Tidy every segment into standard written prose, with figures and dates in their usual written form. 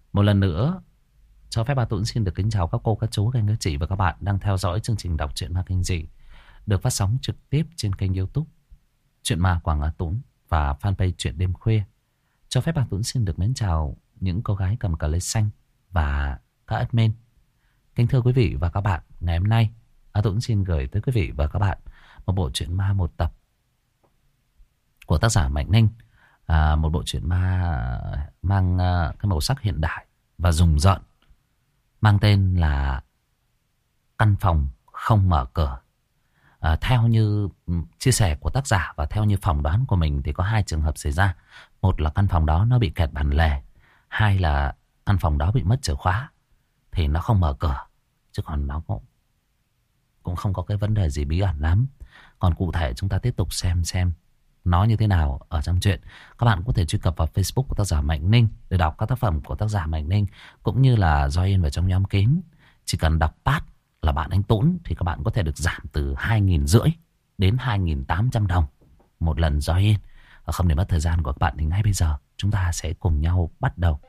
Một lần nữa, cho phép Ba Tuấn xin được kính chào các cô, các chú, các anh, các chị và các bạn đang theo dõi chương trình đọc truyện ma kinh dị được phát sóng trực tiếp trên kênh YouTube Truyện Ma Quảng Á Tuấn và fanpage Truyện Đêm Khuya. Cho phép Ba Tuấn xin được mến chào những cô gái cầm cà lê xanh và các admin. Kính thưa quý vị và các bạn, ngày hôm nay Ba Tuấn xin gửi tới quý vị và các bạn một bộ truyện ma một tập của tác giả Mạnh Ninh. Một bộ truyện ma mang cái màu sắc hiện đại và rùng rợn, mang tên là Căn Phòng Không Mở Cửa. Theo như chia sẻ của tác giả và theo như phỏng đoán của mình thì có hai trường hợp xảy ra. Một là căn phòng đó nó bị kẹt bản lề, hai là căn phòng đó bị mất chìa khóa thì nó không mở cửa. Chứ còn nó cũng không có cái vấn đề gì bí ẩn lắm. Còn cụ thể chúng ta tiếp tục xem nó như thế nào ở trong chuyện. Các bạn có thể truy cập vào Facebook của tác giả Mạnh Ninh để đọc các tác phẩm của tác giả Mạnh Ninh, cũng như là join vào trong nhóm kín. Chỉ cần đọc pass là bạn anh Tuấn thì các bạn có thể được giảm từ 2.500 đến 2.800 đồng một lần join. Không để mất thời gian của các bạn thì ngay bây giờ chúng ta sẽ cùng nhau bắt đầu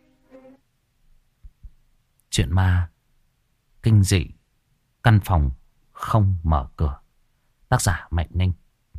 chuyện ma kinh dị Căn Phòng Không Mở Cửa, tác giả Mạnh Ninh.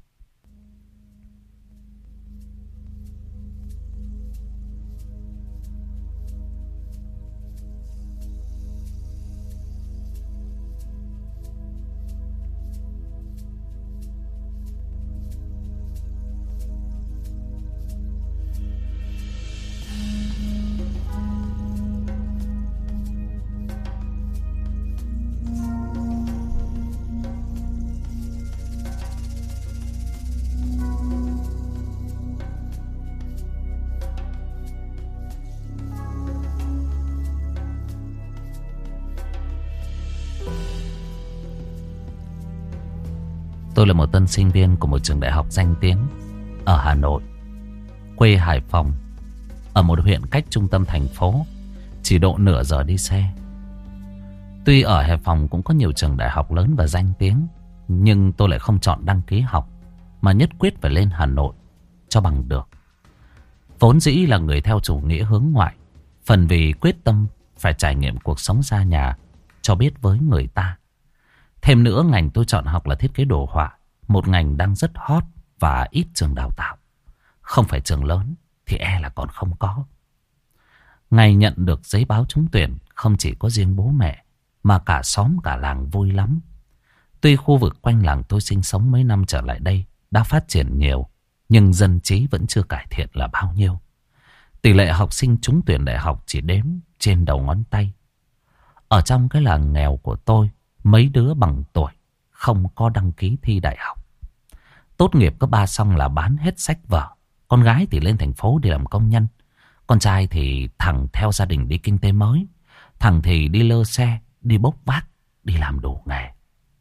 Tôi là một tân sinh viên của một trường đại học danh tiếng ở Hà Nội, quê Hải Phòng, ở một huyện cách trung tâm thành phố chỉ độ nửa giờ đi xe. Tuy ở Hải Phòng cũng có nhiều trường đại học lớn và danh tiếng, nhưng tôi lại không chọn đăng ký học mà nhất quyết phải lên Hà Nội cho bằng được. Vốn dĩ là người theo chủ nghĩa hướng ngoại, phần vì quyết tâm phải trải nghiệm cuộc sống xa nhà cho biết với người ta. Thêm nữa, ngành tôi chọn học là thiết kế đồ họa, một ngành đang rất hot và ít trường đào tạo. Không phải trường lớn thì e là còn không có. Ngày nhận được giấy báo trúng tuyển, không chỉ có riêng bố mẹ mà cả xóm cả làng vui lắm. Tuy khu vực quanh làng tôi sinh sống mấy năm trở lại đây đã phát triển nhiều, nhưng dân trí vẫn chưa cải thiện là bao nhiêu. Tỷ lệ học sinh trúng tuyển đại học chỉ đếm trên đầu ngón tay. Ở trong cái làng nghèo của tôi, mấy đứa bằng tuổi không có đăng ký thi đại học. Tốt nghiệp cấp 3 xong là bán hết sách vở. Con gái thì lên thành phố đi làm công nhân. Con trai thì thằng theo gia đình đi kinh tế mới. Thằng thì đi lơ xe, đi bốc vác, đi làm đủ nghề.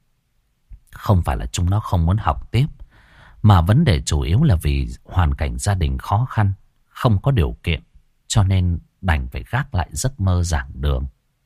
Không phải là chúng nó không muốn học tiếp, mà vấn đề chủ yếu là vì hoàn cảnh gia đình khó khăn, không có điều kiện, cho nên đành phải gác lại giấc mơ giảng đường.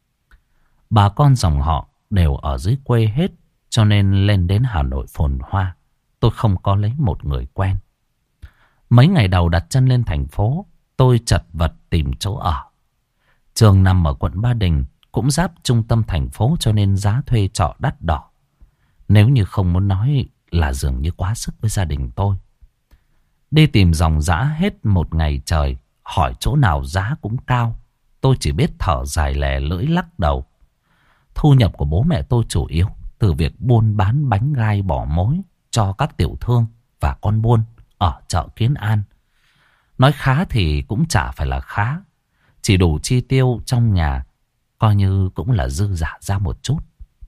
Bà con dòng họ đều ở dưới quê hết, cho nên lên đến Hà Nội phồn hoa. Tôi không có lấy một người quen. Mấy ngày đầu đặt chân lên thành phố, tôi chật vật tìm chỗ ở. Trường nằm ở quận Ba Đình, cũng giáp trung tâm thành phố, cho nên giá thuê trọ đắt đỏ. Nếu như không muốn nói là dường như quá sức với gia đình tôi. Đi tìm dòng dã hết một ngày trời, hỏi chỗ nào giá cũng cao. Tôi chỉ biết thở dài lè lưỡi lắc đầu. Thu nhập của bố mẹ tôi chủ yếu từ việc buôn bán bánh gai bỏ mối cho các tiểu thương và con buôn ở chợ Kiến An. Nói khá thì cũng chả phải là khá, chỉ đủ chi tiêu trong nhà, coi như cũng là dư dả ra một chút.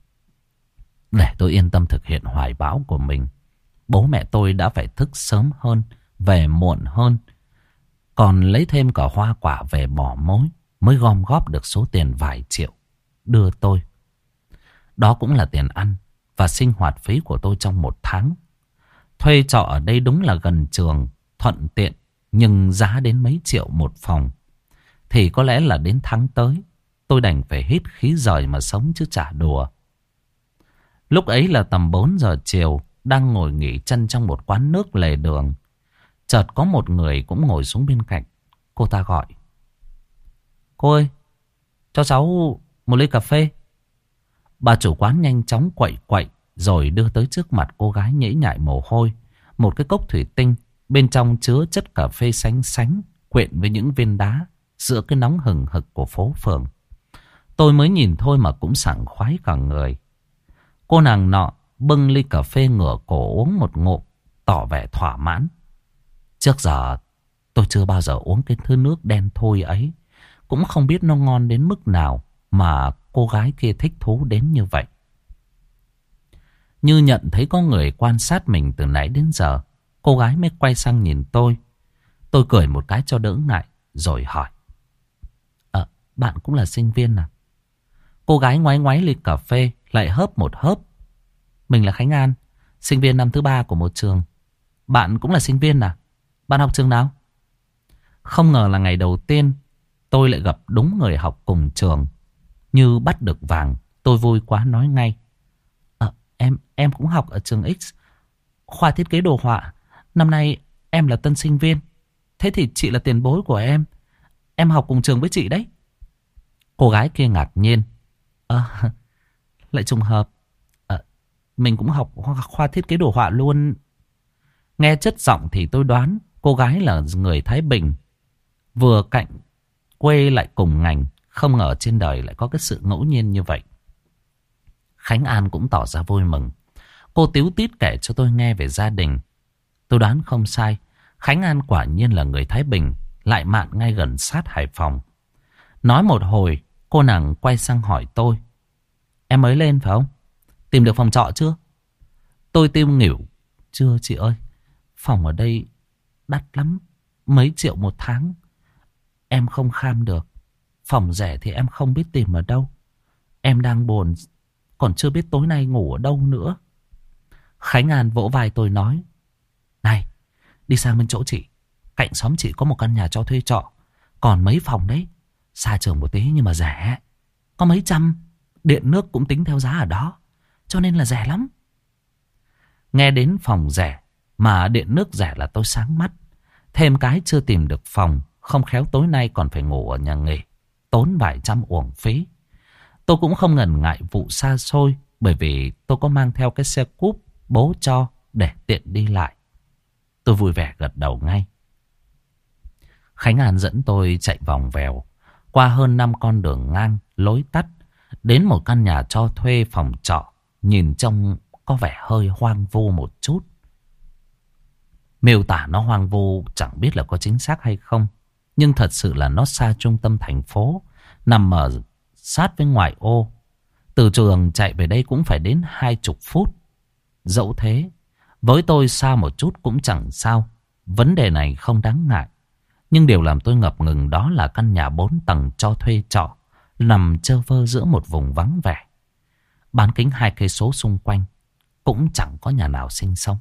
Để tôi yên tâm thực hiện hoài bão của mình, bố mẹ tôi đã phải thức sớm hơn, về muộn hơn, còn lấy thêm cả hoa quả về bỏ mối mới gom góp được số tiền vài triệu đưa tôi. Đó cũng là tiền ăn và sinh hoạt phí của tôi trong một tháng. Thuê trọ ở đây đúng là gần trường, thuận tiện, nhưng giá đến mấy triệu một phòng. Thì có lẽ là đến tháng tới tôi đành phải hít khí giời mà sống chứ chả đùa. Lúc ấy là tầm 4 giờ chiều, đang ngồi nghỉ chân trong một quán nước lề đường. Chợt có một người cũng ngồi xuống bên cạnh. Cô ta gọi: Cô ơi, cho cháu một ly cà phê. Bà chủ quán nhanh chóng quậy quậy rồi đưa tới trước mặt cô gái nhễ nhại mồ hôi một cái cốc thủy tinh, bên trong chứa chất cà phê sánh sánh quyện với những viên đá giữa cái nóng hừng hực của phố phường. Tôi mới nhìn thôi mà cũng sảng khoái cả người. Cô nàng nọ bưng ly cà phê ngửa cổ uống một ngụm, tỏ vẻ thỏa mãn. Trước giờ tôi chưa bao giờ uống cái thứ nước đen thui ấy, cũng không biết nó ngon đến mức nào mà cô gái kia thích thú đến như vậy. Như nhận thấy có người quan sát mình từ nãy đến giờ, cô gái mới quay sang nhìn tôi. Tôi cười một cái cho đỡ ngại rồi hỏi: Bạn cũng là sinh viên à? Cô gái ngoáy ngoáy ly cà phê lại hớp một hớp. Mình là Khánh An, sinh viên năm thứ 3 của một trường. Bạn cũng là sinh viên à? Bạn học trường nào? Không ngờ là ngày đầu tiên tôi lại gặp đúng người học cùng trường. Như bắt được vàng, tôi vui quá nói ngay: Em cũng học ở trường X, khoa thiết kế đồ họa. Năm nay em là tân sinh viên. Thế thì chị là tiền bối của em. Em học cùng trường với chị đấy. Cô gái kia ngạc nhiên: Lại trùng hợp. Mình cũng học khoa thiết kế đồ họa luôn. Nghe chất giọng thì tôi đoán cô gái là người Thái Bình, vừa cạnh quê lại cùng ngành. Không ngờ trên đời lại có cái sự ngẫu nhiên như vậy. Khánh An cũng tỏ ra vui mừng. Cô tíu tít kể cho tôi nghe về gia đình. Tôi đoán không sai, Khánh An quả nhiên là người Thái Bình, lại mạn ngay gần sát Hải Phòng. Nói một hồi, cô nàng quay sang hỏi tôi: Em mới lên phải không? Tìm được phòng trọ chưa? Tôi tiêu nghỉu: Chưa chị ơi, phòng ở đây đắt lắm, mấy triệu một tháng. Em không kham được. Phòng rẻ thì em không biết tìm ở đâu. Em đang buồn, còn chưa biết tối nay ngủ ở đâu nữa. Khánh An vỗ vai tôi nói: Này, đi sang bên chỗ chị. Cạnh xóm chị có một căn nhà cho thuê trọ, còn mấy phòng đấy. Xa trường một tí nhưng mà rẻ, có mấy trăm. Điện nước cũng tính theo giá ở đó, cho nên là rẻ lắm. Nghe đến phòng rẻ mà điện nước rẻ là tôi sáng mắt. Thêm cái chưa tìm được phòng, không khéo tối nay còn phải ngủ ở nhà nghỉ, tốn vài trăm uổng phí. Tôi cũng không ngần ngại vụ xa xôi, bởi vì tôi có mang theo cái xe cúp bố cho để tiện đi lại. Tôi vui vẻ gật đầu ngay. Khánh An dẫn tôi chạy vòng vèo qua hơn 5 con đường ngang lối tắt, đến một căn nhà cho thuê phòng trọ, nhìn trông có vẻ hơi hoang vu một chút. Miêu tả nó hoang vu chẳng biết là có chính xác hay không, nhưng thật sự là nó xa trung tâm thành phố, nằm ở sát với ngoại ô. Từ trường chạy về đây cũng phải đến 20 phút. Dẫu thế, với tôi xa một chút cũng chẳng sao, vấn đề này không đáng ngại. Nhưng điều làm tôi ngập ngừng đó là căn nhà 4 tầng cho thuê trọ, nằm trơ vơ giữa một vùng vắng vẻ. Bán kính 2 cây số xung quanh cũng chẳng có nhà nào sinh sống.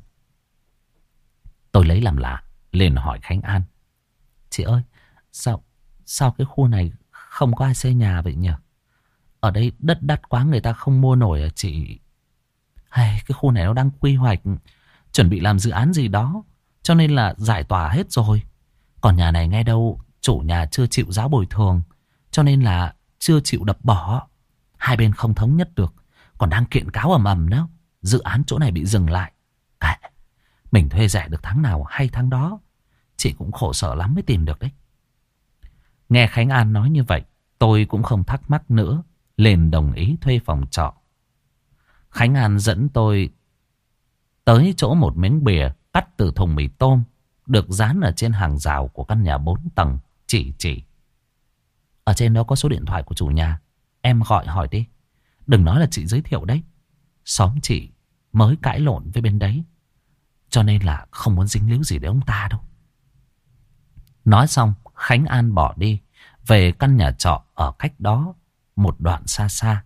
Tôi lấy làm lạ, liền hỏi Khánh An: Chị ơi, sao cái khu này không có ai xây nhà vậy nhỉ? Ở đây đất đắt quá, người ta không mua nổi à chị? Hay cái khu này nó đang quy hoạch, chuẩn bị làm dự án gì đó, cho nên là giải tỏa hết rồi. Còn nhà này nghe đâu chủ nhà chưa chịu giá bồi thường, cho nên là chưa chịu đập bỏ. Hai bên không thống nhất được, còn đang kiện cáo ầm ầm đó. Dự án chỗ này bị dừng lại. Mình thuê rẻ được tháng nào hay tháng đó. Chị cũng khổ sở lắm mới tìm được đấy. Nghe Khánh An nói như vậy, tôi cũng không thắc mắc nữa, liền đồng ý thuê phòng trọ. Khánh An dẫn tôi tới chỗ một miếng bìa cắt từ thùng mì tôm được dán ở trên hàng rào của căn nhà 4 tầng. Chỉ ở trên đó có số điện thoại của chủ nhà, em gọi hỏi đi. Đừng nói là chị giới thiệu đấy. Xóm chị mới cãi lộn với bên đấy, cho nên là không muốn dính líu gì đến ông ta đâu. Nói xong, Khánh An bỏ đi về căn nhà trọ ở cách đó một đoạn xa xa.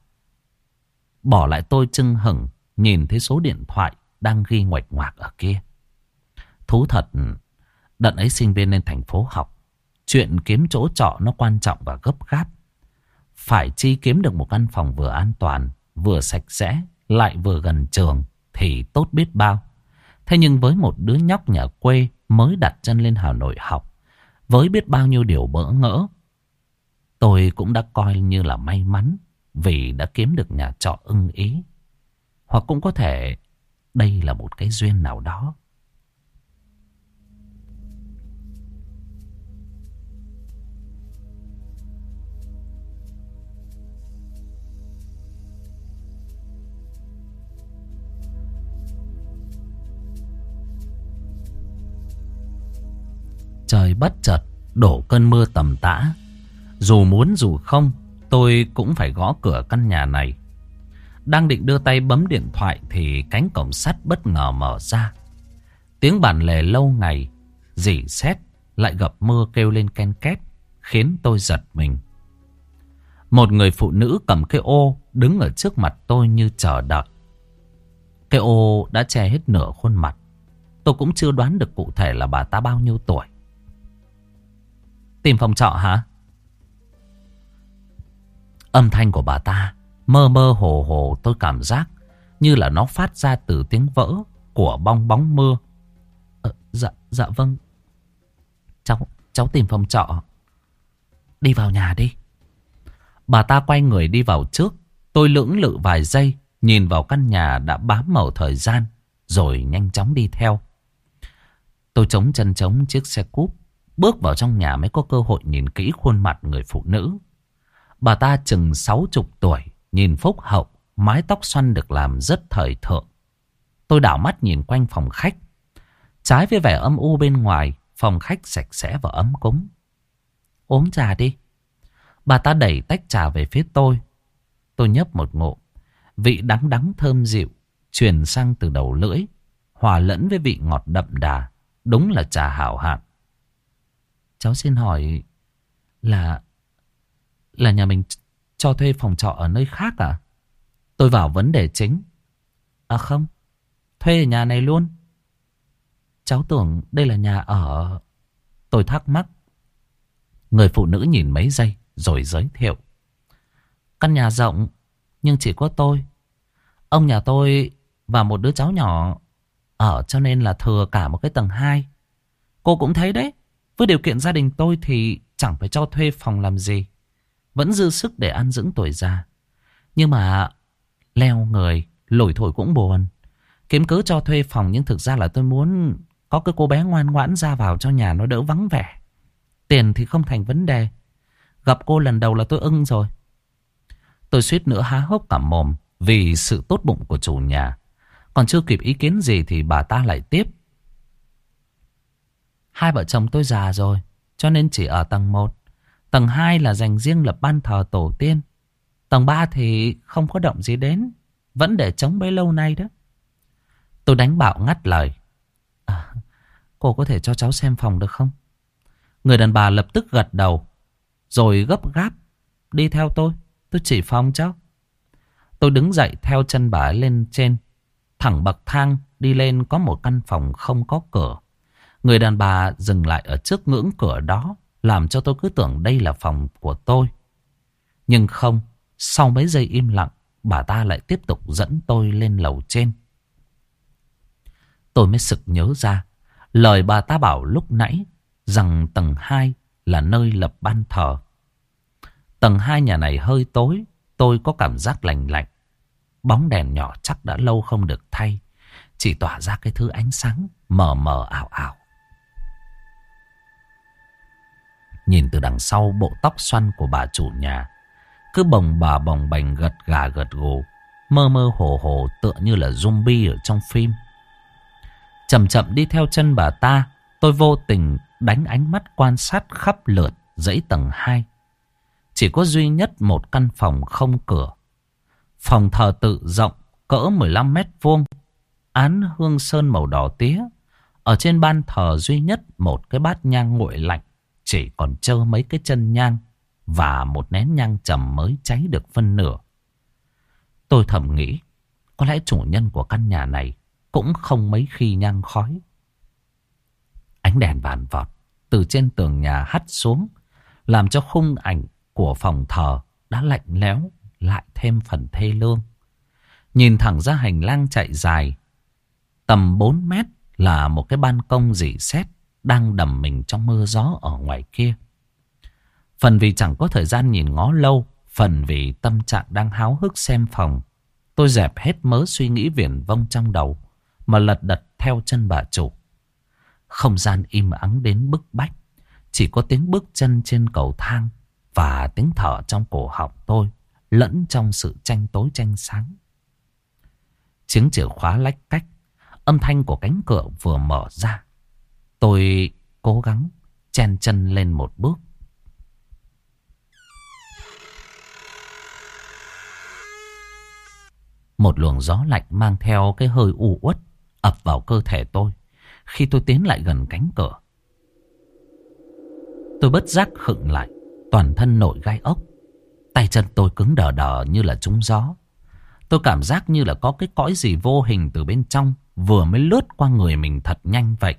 Bỏ lại tôi chưng hửng nhìn thấy số điện thoại đang ghi nguệch ngoạc ở kia. Thú thật, đợt ấy sinh viên lên thành phố học, chuyện kiếm chỗ trọ nó quan trọng và gấp gáp. Phải chi kiếm được một căn phòng vừa an toàn, vừa sạch sẽ, lại vừa gần trường thì tốt biết bao. Thế nhưng với một đứa nhóc nhà quê mới đặt chân lên Hà Nội học, với biết bao nhiêu điều bỡ ngỡ, Tôi cũng đã coi như là may mắn vì đã kiếm được nhà trọ ưng ý. Hoặc cũng có thể đây là một cái duyên nào đó. Trời bất chợt đổ cơn mưa tầm tã. Dù muốn dù không, tôi cũng phải gõ cửa căn nhà này. Đang định đưa tay bấm điện thoại thì cánh cổng sắt bất ngờ mở ra. Tiếng bản lề lâu ngày rỉ sét lại gặp mưa kêu lên ken két, khiến tôi giật mình. Một người phụ nữ cầm cái ô đứng ở trước mặt tôi như chờ đợi. Cái ô đã che hết nửa khuôn mặt. Tôi cũng chưa đoán được cụ thể là bà ta bao nhiêu tuổi. Tìm phòng trọ hả? Âm thanh của bà ta mơ mơ hồ hồ, tôi cảm giác như là nó phát ra từ tiếng vỡ của bong bóng mưa. Dạ vâng. Cháu tìm phòng trọ. Đi vào nhà đi. Bà ta quay người đi vào trước. Tôi lưỡng lự vài giây, nhìn vào căn nhà đã bám màu thời gian, rồi nhanh chóng đi theo. Tôi chống chân chống chiếc xe cúp, bước vào trong nhà mới có cơ hội nhìn kỹ khuôn mặt người phụ nữ. Bà ta chừng 60 tuổi, nhìn phúc hậu, mái tóc xoăn được làm rất thời thượng. Tôi đảo mắt nhìn quanh phòng khách. Trái với vẻ âm u bên ngoài, phòng khách sạch sẽ và ấm cúng. Uống trà đi. Bà ta đẩy tách trà về phía tôi. Tôi nhấp một ngụm. Vị đắng đắng thơm dịu truyền sang từ đầu lưỡi, hòa lẫn với vị ngọt đậm đà. Đúng là trà hảo hạng. Cháu xin hỏi là nhà mình cho thuê phòng trọ ở nơi khác à? Tôi vào vấn đề chính. À không, thuê ở nhà này luôn. Cháu tưởng đây là nhà ở. Tôi thắc mắc. Người phụ nữ nhìn mấy giây rồi giới thiệu. Căn nhà rộng nhưng chỉ có tôi, ông nhà tôi và một đứa cháu nhỏ ở, cho nên là thừa cả một cái tầng 2. Cô cũng thấy đấy, với điều kiện gia đình tôi thì chẳng phải cho thuê phòng làm gì, vẫn dư sức để ăn dưỡng tuổi già. Nhưng mà leo người lủi thổi cũng buồn. Kiếm cớ cho thuê phòng, nhưng thực ra là tôi muốn có cái cô bé ngoan ngoãn ra vào cho nhà nó đỡ vắng vẻ. Tiền thì không thành vấn đề. Gặp cô lần đầu là tôi ưng rồi. Tôi suýt nữa há hốc cả mồm vì sự tốt bụng của chủ nhà. Còn chưa kịp ý kiến gì thì bà ta lại tiếp. Hai vợ chồng tôi già rồi, cho nên chỉ ở tầng 1. Tầng 2 là dành riêng lập ban thờ tổ tiên. Tầng 3 thì không có động gì đến, vẫn để trống bấy lâu nay đó. Tôi đánh bạo ngắt lời. Cô có thể cho cháu xem phòng được không? Người đàn bà lập tức gật đầu, rồi gấp gáp đi theo tôi. Tôi chỉ phòng cháu. Tôi đứng dậy theo chân bà lên trên. Thẳng bậc thang đi lên có một căn phòng không có cửa. Người đàn bà dừng lại ở trước ngưỡng cửa đó, làm cho tôi cứ tưởng đây là phòng của tôi. Nhưng không, sau mấy giây im lặng, bà ta lại tiếp tục dẫn tôi lên lầu trên. Tôi mới sực nhớ ra lời bà ta bảo lúc nãy, rằng tầng 2 là nơi lập ban thờ. Tầng 2 nhà này hơi tối, tôi có cảm giác lành lạnh. Bóng đèn nhỏ chắc đã lâu không được thay, chỉ tỏa ra cái thứ ánh sáng mờ mờ ảo ảo. Nhìn từ đằng sau, bộ tóc xoăn của bà chủ nhà cứ bồng bềnh gật gà gật gù, mơ mơ hồ hồ tựa như là zombie ở trong phim. Chậm chậm đi theo chân bà ta, tôi vô tình đánh ánh mắt quan sát khắp lượt dãy tầng 2. Chỉ có duy nhất một căn phòng không cửa. Phòng thờ tự rộng cỡ 15 mét vuông, án hương sơn màu đỏ tía. Ở trên ban thờ duy nhất một cái bát nhang nguội lạnh, chỉ còn trơ mấy cái chân nhang và một nén nhang trầm mới cháy được phân nửa. Tôi thầm nghĩ, có lẽ chủ nhân của căn nhà này cũng không mấy khi nhang khói. Ánh đèn vàn vọt từ trên tường nhà hắt xuống, làm cho khung ảnh của phòng thờ đã lạnh lẽo lại thêm phần thê lương. Nhìn thẳng ra hành lang chạy dài tầm 4 mét là một cái ban công rỉ sét đang đầm mình trong mưa gió ở ngoài kia. Phần vì chẳng có thời gian nhìn ngó lâu, phần vì tâm trạng đang háo hức xem phòng. Tôi dẹp hết mớ suy nghĩ viển vông trong đầu mà lật đật theo chân bà chủ. Không gian im ắng đến bức bách. Chỉ có tiếng bước chân trên cầu thang và tiếng thở trong cổ họng tôi lẫn trong sự tranh tối tranh sáng. Tiếng chìa khóa lách cách, âm thanh của cánh cửa vừa mở ra. Tôi cố gắng chen chân lên một bước. Một luồng gió lạnh mang theo cái hơi u uất ập vào cơ thể tôi khi tôi tiến lại gần cánh cửa. Tôi bất giác khựng lại, toàn thân nổi gai ốc. Tay chân tôi cứng đờ đờ như là trúng gió. Tôi cảm giác như là có cái cõi gì vô hình từ bên trong vừa mới lướt qua người mình thật nhanh vậy.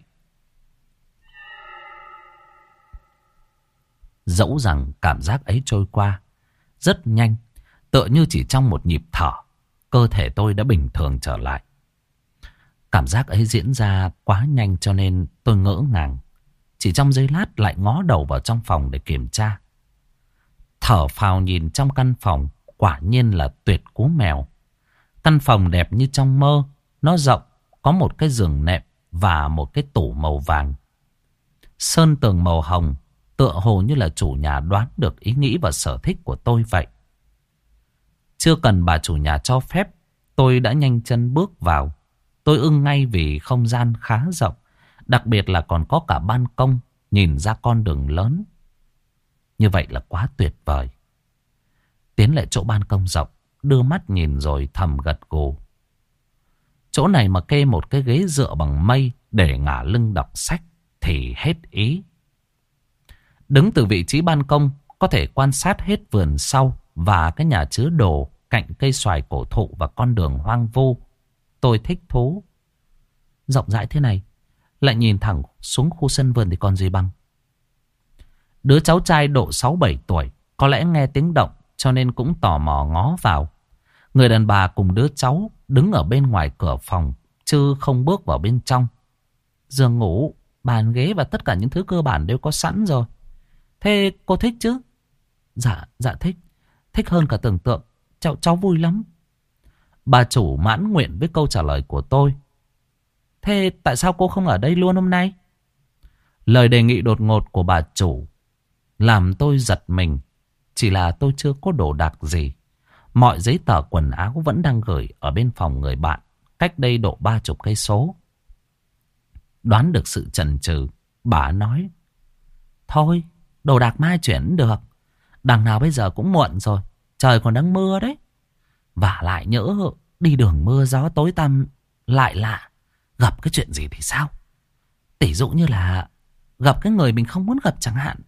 Dẫu rằng cảm giác ấy trôi qua rất nhanh, tựa như chỉ trong một nhịp thở, cơ thể tôi đã bình thường trở lại. Cảm giác ấy diễn ra quá nhanh cho nên tôi ngỡ ngàng. Chỉ trong giây lát lại ngó đầu vào trong phòng để kiểm tra. Thở phào nhìn trong căn phòng, quả nhiên là tuyệt cú mèo. Căn phòng đẹp như trong mơ. Nó rộng, có một cái giường nệm và một cái tủ màu vàng. Sơn tường màu hồng, tựa hồ như là chủ nhà đoán được ý nghĩ và sở thích của tôi vậy. Chưa cần bà chủ nhà cho phép, tôi đã nhanh chân bước vào. Tôi ưng ngay vì không gian khá rộng, đặc biệt là còn có cả ban công nhìn ra con đường lớn. Như vậy là quá tuyệt vời. Tiến lại chỗ ban công rộng, đưa mắt nhìn rồi thầm gật gù. Chỗ này mà kê một cái ghế dựa bằng mây để ngả lưng đọc sách thì hết ý. Đứng từ vị trí ban công có thể quan sát hết vườn sau và cái nhà chứa đồ cạnh cây xoài cổ thụ và con đường hoang vu. Tôi thích thú. Rộng rãi thế này, lại nhìn thẳng xuống khu sân vườn thì còn gì bằng. Đứa cháu trai độ 6-7 tuổi có lẽ nghe tiếng động cho nên cũng tò mò ngó vào. Người đàn bà cùng đứa cháu đứng ở bên ngoài cửa phòng chứ không bước vào bên trong. Giường ngủ, bàn ghế và tất cả những thứ cơ bản đều có sẵn rồi. Thế cô thích chứ? Dạ thích. Thích hơn cả tưởng tượng. Cháu vui lắm. Bà chủ mãn nguyện với câu trả lời của tôi. Thế tại sao cô không ở đây luôn hôm nay? Lời đề nghị đột ngột của bà chủ làm tôi giật mình. Chỉ là tôi chưa có đồ đạc gì. Mọi giấy tờ quần áo vẫn đang gửi ở bên phòng người bạn, cách đây độ 30 cây số. Đoán được sự chần chừ, bà nói: thôi, đồ đạc mai chuyển được. Đằng nào bây giờ cũng muộn rồi, trời còn đang mưa đấy. Và lại nhỡ đi đường mưa gió tối tăm lại lạ, gặp cái chuyện gì thì sao? Tỷ dụ như là gặp cái người mình không muốn gặp chẳng hạn.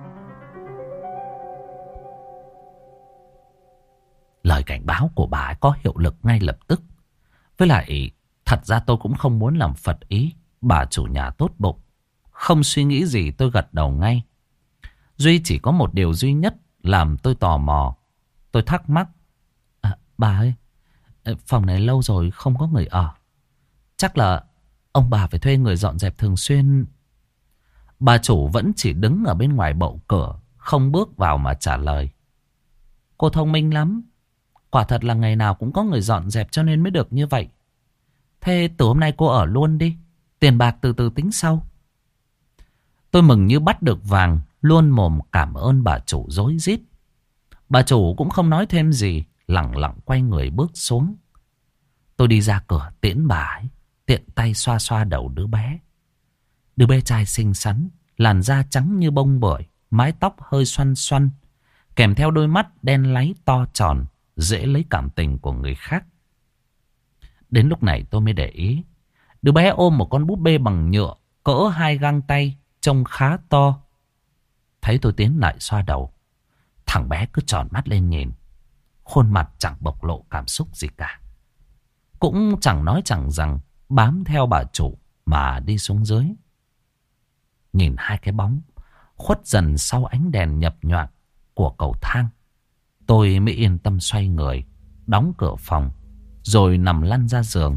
Lời cảnh báo của bà ấy có hiệu lực ngay lập tức. Với lại thật ra tôi cũng không muốn làm phật ý bà chủ nhà tốt bụng. Không suy nghĩ gì tôi gật đầu ngay. Duy chỉ có một điều duy nhất làm tôi tò mò. Tôi thắc mắc: bà ơi, phòng này lâu rồi không có người ở. Chắc là ông bà phải thuê người dọn dẹp thường xuyên. Bà chủ vẫn chỉ đứng ở bên ngoài bậu cửa, không bước vào mà trả lời: cô thông minh lắm. Quả thật là ngày nào cũng có người dọn dẹp cho nên mới được như vậy. Thế từ hôm nay cô ở luôn đi. Tiền bạc từ từ tính sau. Tôi mừng như bắt được vàng, luôn mồm cảm ơn bà chủ rối rít. Bà chủ cũng không nói thêm gì, lẳng lặng quay người bước xuống. Tôi đi ra cửa tiễn bà ấy, tiện tay xoa xoa đầu đứa bé. Đứa bé trai xinh xắn, làn da trắng như bông bưởi, mái tóc hơi xoăn xoăn, kèm theo đôi mắt đen láy to tròn, dễ lấy cảm tình của người khác. Đến lúc này tôi mới để ý, đứa bé ôm một con búp bê bằng nhựa cỡ 2 gang tay, trông khá to. Thấy tôi tiến lại xoa đầu, thằng bé cứ tròn mắt lên nhìn, khuôn mặt chẳng bộc lộ cảm xúc gì cả. Cũng chẳng nói chẳng rằng, bám theo bà chủ mà đi xuống dưới. Nhìn hai cái bóng khuất dần sau ánh đèn nhập nhoạng của cầu thang, tôi mới yên tâm xoay người, đóng cửa phòng, rồi nằm lăn ra giường.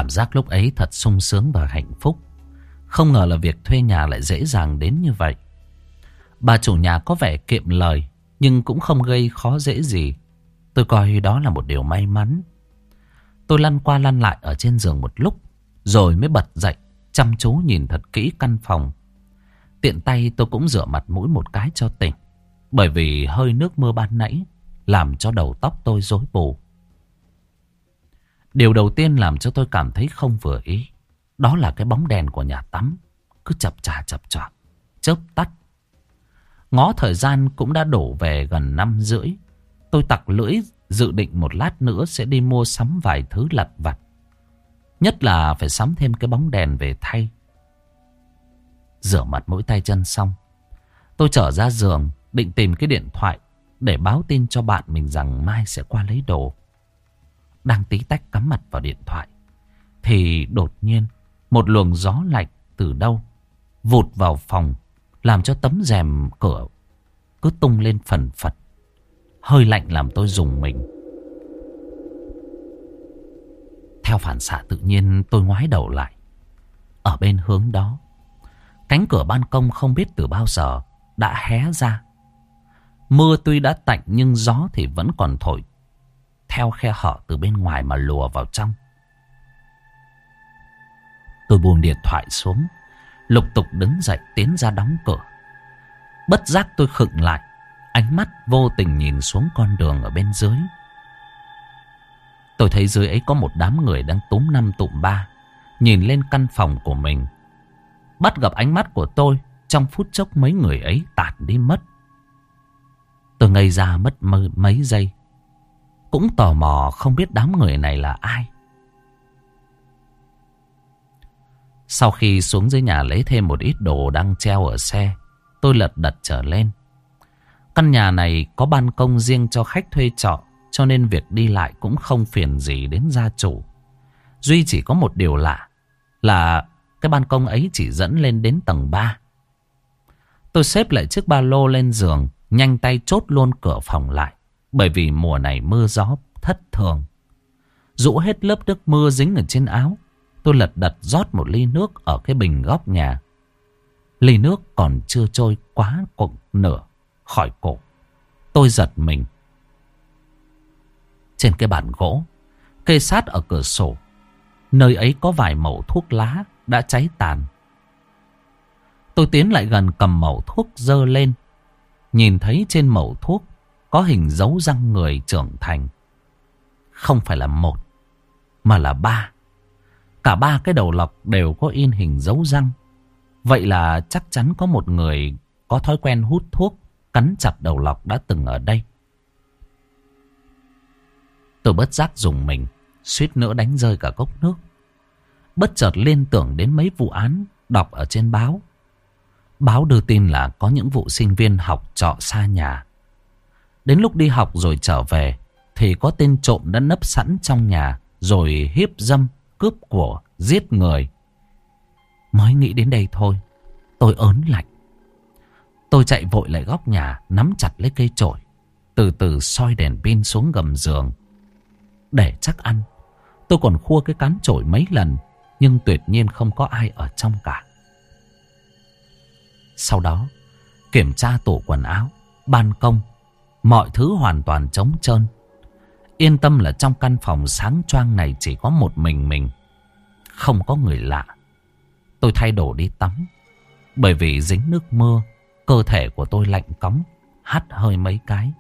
Cảm giác lúc ấy thật sung sướng và hạnh phúc. Không ngờ là việc thuê nhà lại dễ dàng đến như vậy. Bà chủ nhà có vẻ kiệm lời, nhưng cũng không gây khó dễ gì. Tôi coi đó là một điều may mắn. Tôi lăn qua lăn lại ở trên giường một lúc, rồi mới bật dậy, chăm chú nhìn thật kỹ căn phòng. Tiện tay tôi cũng rửa mặt mũi một cái cho tỉnh, bởi vì hơi nước mưa ban nãy làm cho đầu tóc tôi rối bù. Điều đầu tiên làm cho tôi cảm thấy không vừa ý, đó là cái bóng đèn của nhà tắm cứ chập choạng, chớp tắt. Ngó thời gian cũng đã đổ về gần 5:30. Tôi tặc lưỡi dự định một lát nữa sẽ đi mua sắm vài thứ lặt vặt. Nhất là phải sắm thêm cái bóng đèn về thay. Rửa mặt mũi tay chân xong, tôi trở ra giường định tìm cái điện thoại để báo tin cho bạn mình rằng mai sẽ qua lấy đồ. Đang tí tách cắm mặt vào điện thoại thì đột nhiên một luồng gió lạnh từ đâu vụt vào phòng, làm cho tấm rèm cửa cứ tung lên phần phật. Hơi lạnh làm tôi rùng mình. Theo phản xạ tự nhiên tôi ngoái đầu lại. Ở bên hướng đó, cánh cửa ban công không biết từ bao giờ đã hé ra. Mưa tuy đã tạnh nhưng gió thì vẫn còn thổi theo khe hở từ bên ngoài mà lùa vào trong. Tôi buông điện thoại xuống, lục tục đứng dậy tiến ra đóng cửa. Bất giác tôi khựng lại, ánh mắt vô tình nhìn xuống con đường ở bên dưới. Tôi thấy dưới ấy có một đám người đang túm năm tụm ba nhìn lên căn phòng của mình. Bắt gặp ánh mắt của tôi, trong phút chốc mấy người ấy tản đi mất. Tôi ngây ra mất mấy giây, cũng tò mò không biết đám người này là ai. Sau khi xuống dưới nhà lấy thêm một ít đồ đang treo ở xe, tôi lật đật trở lên. Căn nhà này có ban công riêng cho khách thuê trọ, cho nên việc đi lại cũng không phiền gì đến gia chủ. Duy chỉ có một điều lạ là cái ban công ấy chỉ dẫn lên đến tầng 3. Tôi xếp lại chiếc ba lô lên giường, nhanh tay chốt luôn cửa phòng lại, bởi vì mùa này mưa gió thất thường. Rũ hết lớp nước mưa dính ở trên áo, tôi lật đật rót một ly nước ở cái bình góc nhà. Ly nước còn chưa trôi quá nửa khỏi cổ, tôi giật mình. Trên cái bàn gỗ kê sát ở cửa sổ, nơi ấy có vài mẩu thuốc lá đã cháy tàn. Tôi tiến lại gần cầm mẩu thuốc giơ lên, nhìn thấy trên mẩu thuốc có hình dấu răng người trưởng thành. Không phải là một, mà là 3. Cả 3 cái đầu lọc đều có in hình dấu răng. Vậy là chắc chắn có một người có thói quen hút thuốc, cắn chặt đầu lọc đã từng ở đây. Tôi bất giác rùng mình, suýt nữa đánh rơi cả cốc nước. Bất chợt liên tưởng đến mấy vụ án đọc ở trên báo. Báo đưa tin là có những vụ sinh viên học trọ xa nhà. Đến lúc đi học rồi trở về thì có tên trộm đã nấp sẵn trong nhà, rồi hiếp dâm, cướp của, giết người. Mới nghĩ đến đây thôi, tôi ớn lạnh. Tôi chạy vội lại góc nhà, nắm chặt lấy cây chổi, từ từ soi đèn pin xuống gầm giường. Để chắc ăn, tôi còn khua cái cán chổi mấy lần, nhưng tuyệt nhiên không có ai ở trong cả. Sau đó, kiểm tra tủ quần áo, ban công, mọi thứ hoàn toàn trống trơn. Yên tâm là trong căn phòng sáng choang này chỉ có một mình, không có người lạ. Tôi thay đồ đi tắm, bởi vì dính nước mưa, cơ thể của tôi lạnh cóng, hắt hơi mấy cái.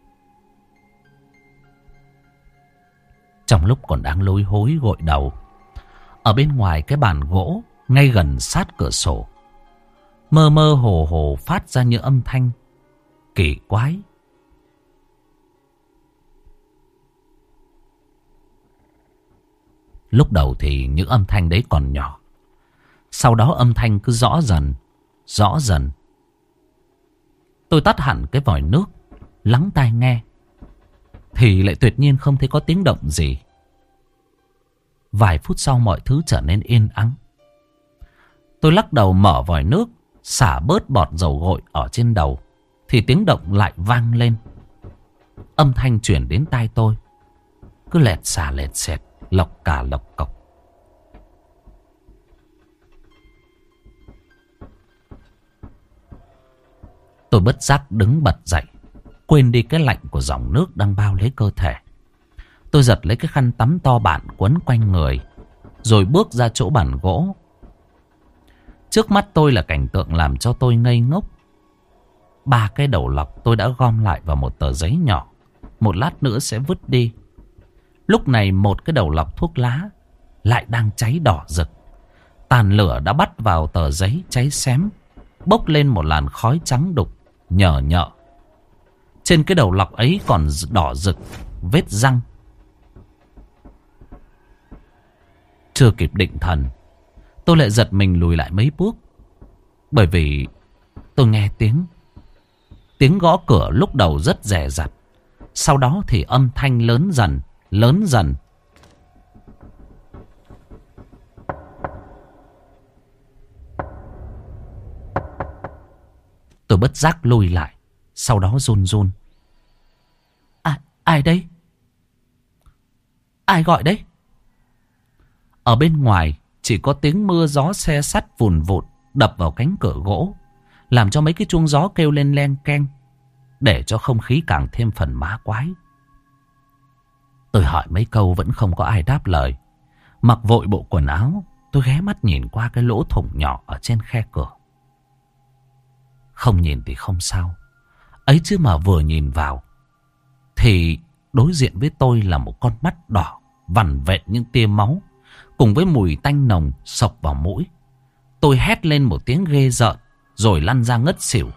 Trong lúc còn đang lối hối gội đầu, ở bên ngoài cái bàn gỗ ngay gần sát cửa sổ, mơ mơ hồ hồ phát ra những âm thanh kỳ quái. Lúc đầu thì những âm thanh đấy còn nhỏ, sau đó âm thanh cứ rõ dần, rõ dần. Tôi tắt hẳn cái vòi nước, lắng tai nghe, thì lại tuyệt nhiên không thấy có tiếng động gì. Vài phút sau mọi thứ trở nên yên ắng. Tôi lắc đầu mở vòi nước, xả bớt bọt dầu gội ở trên đầu, thì tiếng động lại vang lên. Âm thanh chuyển đến tai tôi, cứ lẹt xả lẹt xẹt, lộc cả lộc cộc. Tôi bất giác đứng bật dậy, quên đi cái lạnh của dòng nước đang bao lấy cơ thể. Tôi giật lấy cái khăn tắm to bản quấn quanh người, rồi bước ra chỗ bàn gỗ. Trước mắt tôi là cảnh tượng làm cho tôi ngây ngốc. 3 cái đầu lọc tôi đã gom lại vào một tờ giấy nhỏ, một lát nữa sẽ vứt đi. Lúc này một cái đầu lọc thuốc lá lại đang cháy đỏ rực. Tàn lửa đã bắt vào tờ giấy cháy xém, bốc lên một làn khói trắng đục nhờ nhợ. Trên cái đầu lọc ấy còn đỏ rực vết răng. Chưa kịp định thần, tôi lại giật mình lùi lại mấy bước. Bởi vì tôi nghe tiếng gõ cửa lúc đầu rất dè dặt. Sau đó thì âm thanh lớn dần, lớn dần. Tôi bất giác lùi lại, sau đó run run. Ai đấy? Ai gọi đấy? Ở bên ngoài chỉ có tiếng mưa gió xe sắt vùn vụt đập vào cánh cửa gỗ, làm cho mấy cái chuông gió kêu lên len keng, để cho không khí càng thêm phần ma quái. Tôi hỏi mấy câu vẫn không có ai đáp lời. Mặc vội bộ quần áo, tôi ghé mắt nhìn qua cái lỗ thủng nhỏ ở trên khe cửa. Không nhìn thì không sao, ấy chứ mà vừa nhìn vào thì đối diện với tôi là một con mắt đỏ vằn vện những tia máu, cùng với mùi tanh nồng xộc vào mũi. Tôi hét lên một tiếng ghê rợn, rồi lăn ra ngất xỉu.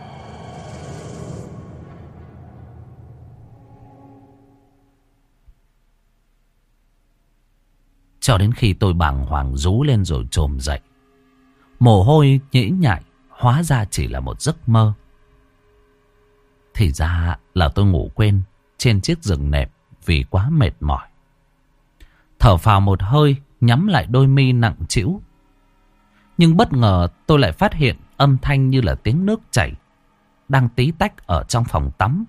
Cho đến khi tôi bàng hoàng rú lên rồi chồm dậy. Mồ hôi nhễ nhại, hóa ra chỉ là một giấc mơ. Thì ra là tôi ngủ quên trên chiếc giường nệm vì quá mệt mỏi. Thở phào một hơi, nhắm lại đôi mi nặng trĩu. Nhưng bất ngờ tôi lại phát hiện âm thanh như là tiếng nước chảy đang tí tách ở trong phòng tắm.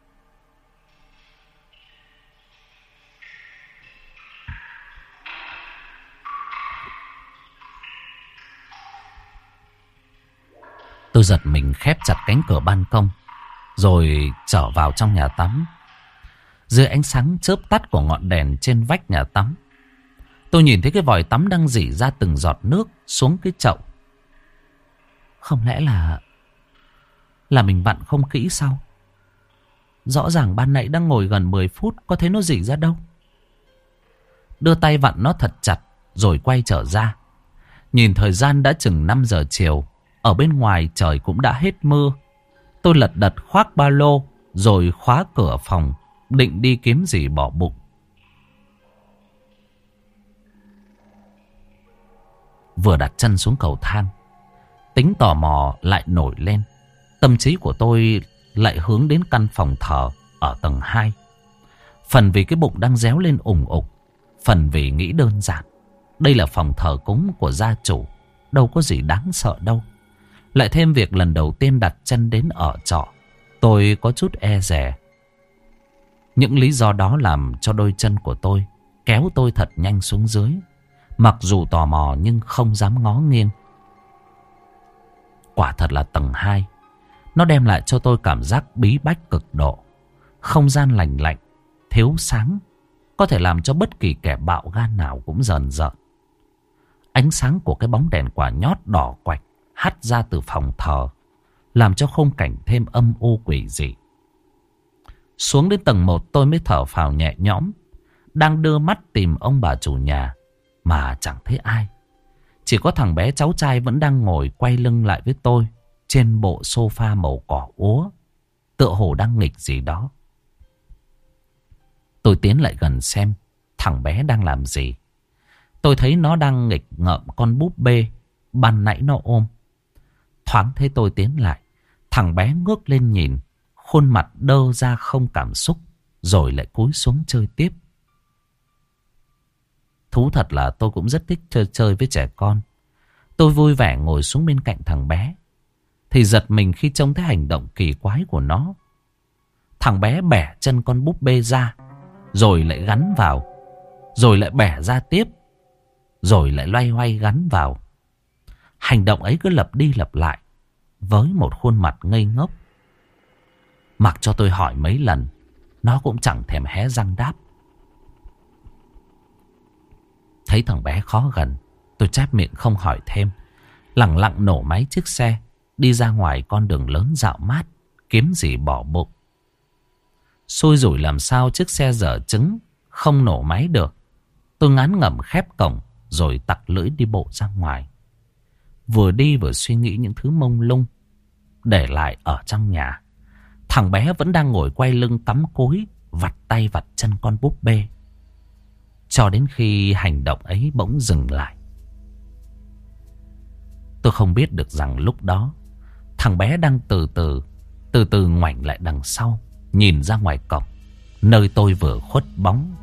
Tôi giật mình khép chặt cánh cửa ban công, rồi trở vào trong nhà tắm. Dưới ánh sáng chớp tắt của ngọn đèn trên vách nhà tắm, tôi nhìn thấy cái vòi tắm đang rỉ ra từng giọt nước xuống cái chậu. Không lẽ là mình vặn không kỹ sao? Rõ ràng ban nãy đang ngồi gần 10 phút, có thấy nó rỉ ra đâu. Đưa tay vặn nó thật chặt, rồi quay trở ra. Nhìn thời gian đã chừng 5 giờ chiều. Ở bên ngoài trời cũng đã hết mưa. Tôi lật đật khoác ba lô, rồi khóa cửa phòng, định đi kiếm gì bỏ bụng. Vừa đặt chân xuống cầu thang, tính tò mò lại nổi lên. Tâm trí của tôi lại hướng đến căn phòng thờ ở tầng 2. Phần vì cái bụng đang réo lên ủng ục, phần vì nghĩ đơn giản, đây là phòng thờ cúng của gia chủ, đâu có gì đáng sợ đâu. Lại thêm việc lần đầu tiên đặt chân đến ở trọ, tôi có chút e dè. Những lý do đó làm cho đôi chân của tôi kéo tôi thật nhanh xuống dưới. Mặc dù tò mò nhưng không dám ngó nghiêng. Quả thật là tầng 2, nó đem lại cho tôi cảm giác bí bách cực độ. Không gian lành lạnh, thiếu sáng, có thể làm cho bất kỳ kẻ bạo gan nào cũng rờn rợn. Ánh sáng của cái bóng đèn quả nhót đỏ quạch hắt ra từ phòng thờ, làm cho khung cảnh thêm âm u quỷ dị. Xuống đến tầng 1 tôi mới thở phào nhẹ nhõm. Đang đưa mắt tìm ông bà chủ nhà mà chẳng thấy ai. Chỉ có thằng bé cháu trai vẫn đang ngồi quay lưng lại với tôi trên bộ sofa màu cỏ úa, tựa hồ đang nghịch gì đó. Tôi tiến lại gần xem thằng bé đang làm gì. Tôi thấy nó đang nghịch ngợm con búp bê ban nãy nó ôm. Thoáng thấy tôi tiến lại, thằng bé ngước lên nhìn, khuôn mặt đơ ra không cảm xúc, rồi lại cúi xuống chơi tiếp. Thú thật là tôi cũng rất thích chơi với trẻ con. Tôi vui vẻ ngồi xuống bên cạnh thằng bé, thì giật mình khi trông thấy hành động kỳ quái của nó. Thằng bé bẻ chân con búp bê ra, rồi lại gắn vào, rồi lại bẻ ra tiếp, rồi lại loay hoay gắn vào. Hành động ấy cứ lặp đi lặp lại, với một khuôn mặt ngây ngốc. Mặc cho tôi hỏi mấy lần, nó cũng chẳng thèm hé răng đáp. Thấy thằng bé khó gần, tôi chép miệng không hỏi thêm, lẳng lặng nổ máy chiếc xe, đi ra ngoài con đường lớn dạo mát, kiếm gì bỏ bụng. Xui rủi làm sao chiếc xe dở trứng, không nổ máy được. Tôi ngán ngẩm khép cổng, rồi tặc lưỡi đi bộ ra ngoài. Vừa đi vừa suy nghĩ những thứ mông lung để lại ở trong nhà. Thằng bé vẫn đang ngồi quay lưng cắm cúi, vặt tay vặt chân con búp bê, cho đến khi hành động ấy bỗng dừng lại. Tôi không biết được rằng lúc đó thằng bé đang từ từ ngoảnh lại đằng sau, nhìn ra ngoài cổng, nơi tôi vừa khuất bóng.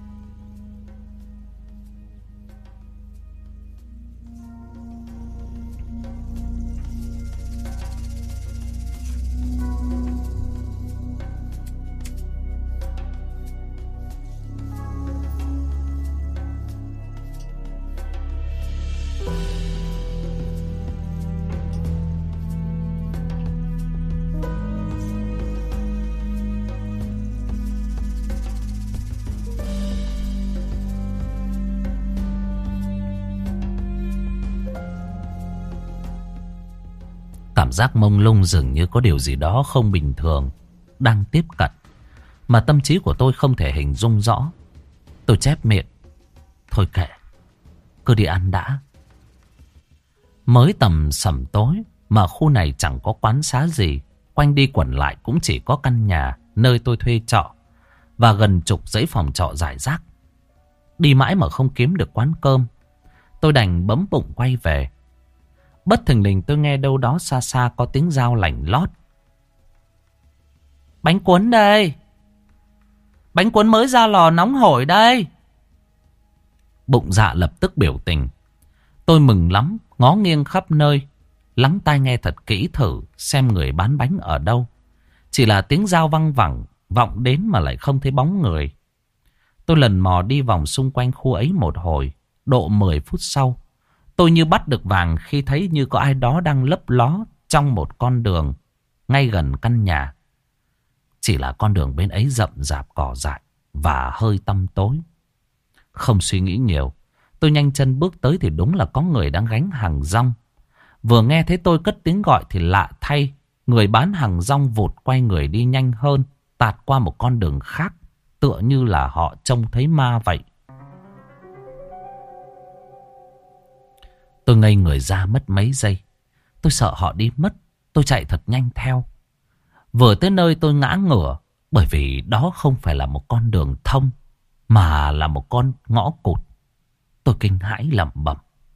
Cảm giác mông lung dường như có điều gì đó không bình thường đang tiếp cận, mà tâm trí của tôi không thể hình dung rõ. Tôi chép miệng, thôi kệ, cứ đi ăn đã. Mới tầm sẩm tối mà khu này chẳng có quán xá gì, quanh đi quẩn lại cũng chỉ có căn nhà nơi tôi thuê trọ và gần chục dãy phòng trọ rải rác. Đi mãi mà không kiếm được quán cơm, tôi đành bấm bụng quay về. Bất thình lình tôi nghe đâu đó xa xa có tiếng dao lành lót. Bánh cuốn đây, bánh cuốn mới ra lò nóng hổi đây. Bụng dạ lập tức biểu tình. Tôi mừng lắm, ngó nghiêng khắp nơi, lắng tai nghe thật kỹ thử xem người bán bánh ở đâu. Chỉ là tiếng dao văng vẳng vọng đến mà lại không thấy bóng người. Tôi lần mò đi vòng xung quanh khu ấy một hồi. Độ 10 phút sau, tôi như bắt được vàng khi thấy như có ai đó đang lấp ló trong một con đường ngay gần căn nhà. Chỉ là con đường bên ấy rậm rạp cỏ dại và hơi tăm tối. Không suy nghĩ nhiều, tôi nhanh chân bước tới thì đúng là có người đang gánh hàng rong. Vừa nghe thấy tôi cất tiếng gọi thì lạ thay, người bán hàng rong vụt quay người đi nhanh hơn, tạt qua một con đường khác, tựa như là họ trông thấy ma vậy. Tôi ngây người ra mất mấy giây. Tôi sợ họ đi mất, tôi chạy thật nhanh theo. Vừa tới nơi tôi ngã ngửa, bởi vì đó không phải là một con đường thông, mà là một con ngõ cụt. Tôi kinh hãi lẩm bẩm.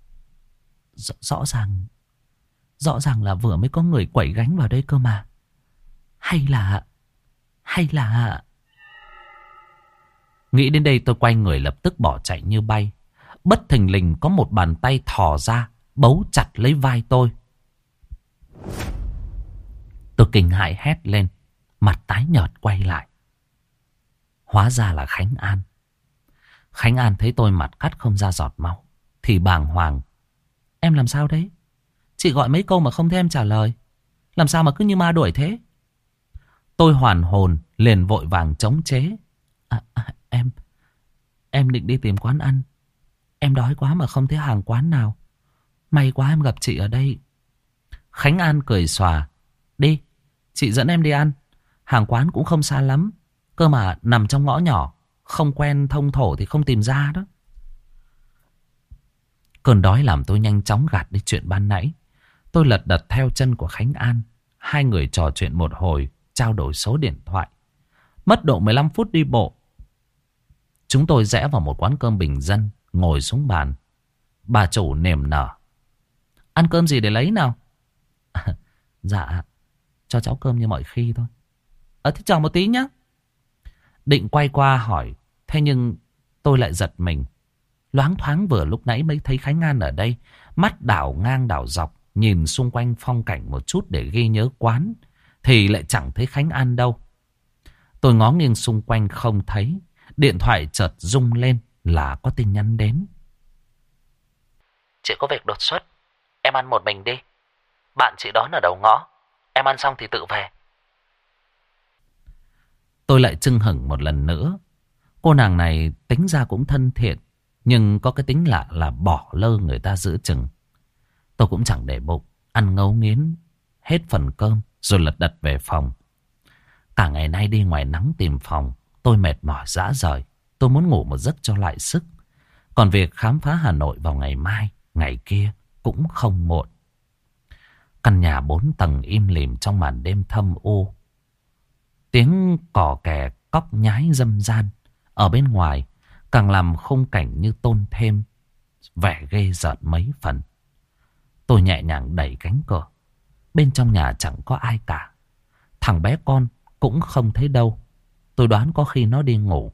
Rõ ràng là vừa mới có người quẩy gánh vào đây cơ mà. Hay là... Nghĩ đến đây tôi quay người lập tức bỏ chạy như bay. Bất thình lình có một bàn tay thò ra, bấu chặt lấy vai tôi. Tôi kinh hãi hét lên, mặt tái nhợt quay lại. Hóa ra là Khánh An. Khánh An thấy tôi mặt cắt không ra giọt máu thì bàng hoàng. Em làm sao đấy? Chị gọi mấy câu mà không thấy em trả lời. Làm sao mà cứ như ma đuổi thế? Tôi hoàn hồn liền vội vàng chống chế. Em định đi tìm quán ăn. Em đói quá mà không thấy hàng quán nào. May quá em gặp chị ở đây. Khánh An cười xòa. Đi, chị dẫn em đi ăn. Hàng quán cũng không xa lắm, cơ mà nằm trong ngõ nhỏ, không quen thông thổ thì không tìm ra đó. Cơn đói làm tôi nhanh chóng gạt đi chuyện ban nãy. Tôi lật đật theo chân của Khánh An. Hai người trò chuyện một hồi, trao đổi số điện thoại. Mất độ 15 phút đi bộ, chúng tôi rẽ vào một quán cơm bình dân, ngồi xuống bàn. Bà chủ niềm nở. Ăn cơm gì để lấy nào? Dạ, cho cháu cơm như mọi khi thôi. Thế chờ một tí nhé. Định quay qua hỏi, thế nhưng tôi lại giật mình. Loáng thoáng vừa lúc nãy mới thấy Khánh An ở đây, mắt đảo ngang đảo dọc, nhìn xung quanh phong cảnh một chút để ghi nhớ quán, thì lại chẳng thấy Khánh An đâu. Tôi ngó nghiêng xung quanh không thấy. Điện thoại chợt rung lên là có tin nhắn đến. Chị có việc đột xuất, em ăn một mình đi. Bạn chị đón ở đầu ngõ, Em ăn xong thì tự về. Tôi lại chưng hửng một lần nữa. Cô nàng này tính ra cũng thân thiện, nhưng có cái tính lạ là bỏ lơ người ta giữa chừng. Tôi cũng chẳng để bụng, ăn ngấu nghiến hết phần cơm rồi lật đật về phòng. Cả ngày nay đi ngoài nắng tìm phòng, tôi mệt mỏi rã rời. Tôi muốn ngủ một giấc cho lại sức. Còn việc khám phá Hà Nội vào ngày mai, ngày kia cũng không muộn. Căn nhà 4 tầng im lìm trong màn đêm thâm u. Tiếng cò kè cóc nhái râm ran ở bên ngoài càng làm khung cảnh như tôn thêm vẻ ghê rợn mấy phần. Tôi nhẹ nhàng đẩy cánh cửa. Bên trong nhà chẳng có ai cả. Thằng bé con cũng không thấy đâu. Tôi đoán có khi nó đi ngủ.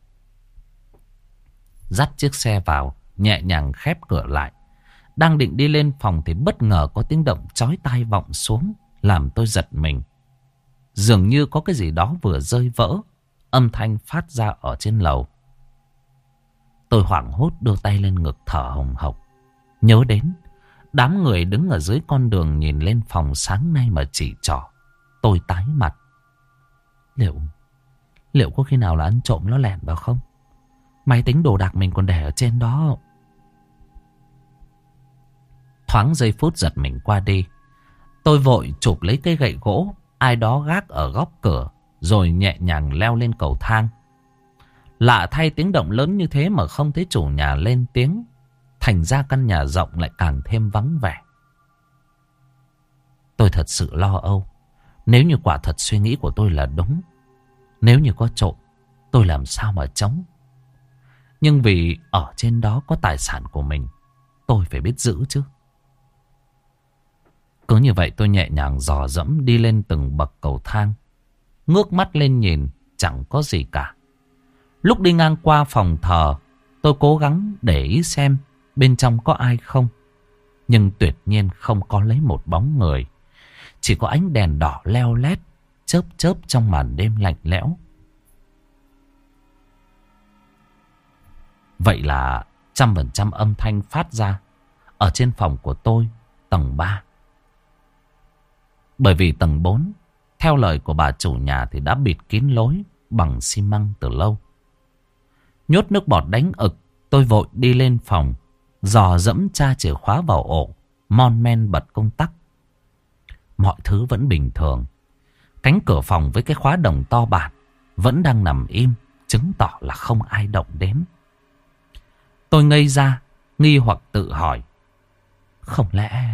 Dắt chiếc xe vào, nhẹ nhàng khép cửa lại. Đang định đi lên phòng thì bất ngờ có tiếng động chói tai vọng xuống, làm tôi giật mình. Dường như có cái gì đó vừa rơi vỡ. Âm thanh phát ra ở trên lầu. Tôi hoảng hốt đưa tay lên ngực thở hồng hộc. Nhớ đến đám người đứng ở dưới con đường nhìn lên phòng sáng nay mà chỉ trỏ. Tôi tái mặt. Liệu có khi nào là ăn trộm nó lẻn vào không? Máy tính đồ đạc mình còn để ở trên đó. Thoáng giây phút giật mình qua đi. Tôi vội chụp lấy cây gậy gỗ ai đó gác ở góc cửa, rồi nhẹ nhàng leo lên cầu thang. Lạ thay, tiếng động lớn như thế mà không thấy chủ nhà lên tiếng. Thành ra căn nhà rộng lại càng thêm vắng vẻ. Tôi thật sự lo âu. Nếu như quả thật suy nghĩ của tôi là đúng, nếu như có trộm, tôi làm sao mà chống. Nhưng vì ở trên đó có tài sản của mình, tôi phải biết giữ chứ. Cứ như vậy tôi nhẹ nhàng dò dẫm đi lên từng bậc cầu thang. Ngước mắt lên nhìn, chẳng có gì cả. Lúc đi ngang qua phòng thờ, tôi cố gắng để ý xem bên trong có ai không. Nhưng tuyệt nhiên không có lấy một bóng người. Chỉ có ánh đèn đỏ leo lét, chớp chớp trong màn đêm lạnh lẽo. Vậy là 100% âm thanh phát ra ở trên phòng của tôi, tầng 3. Bởi vì tầng 4, theo lời của bà chủ nhà thì đã bịt kín lối bằng xi măng từ lâu. Nhốt nước bọt đánh ực, tôi vội đi lên phòng, dò dẫm tra chìa khóa vào ổ, mon men bật công tắc. Mọi thứ vẫn bình thường. Cánh cửa phòng với cái khóa đồng to bản vẫn đang nằm im, chứng tỏ là không ai động đến. Tôi ngây ra, nghi hoặc tự hỏi. Không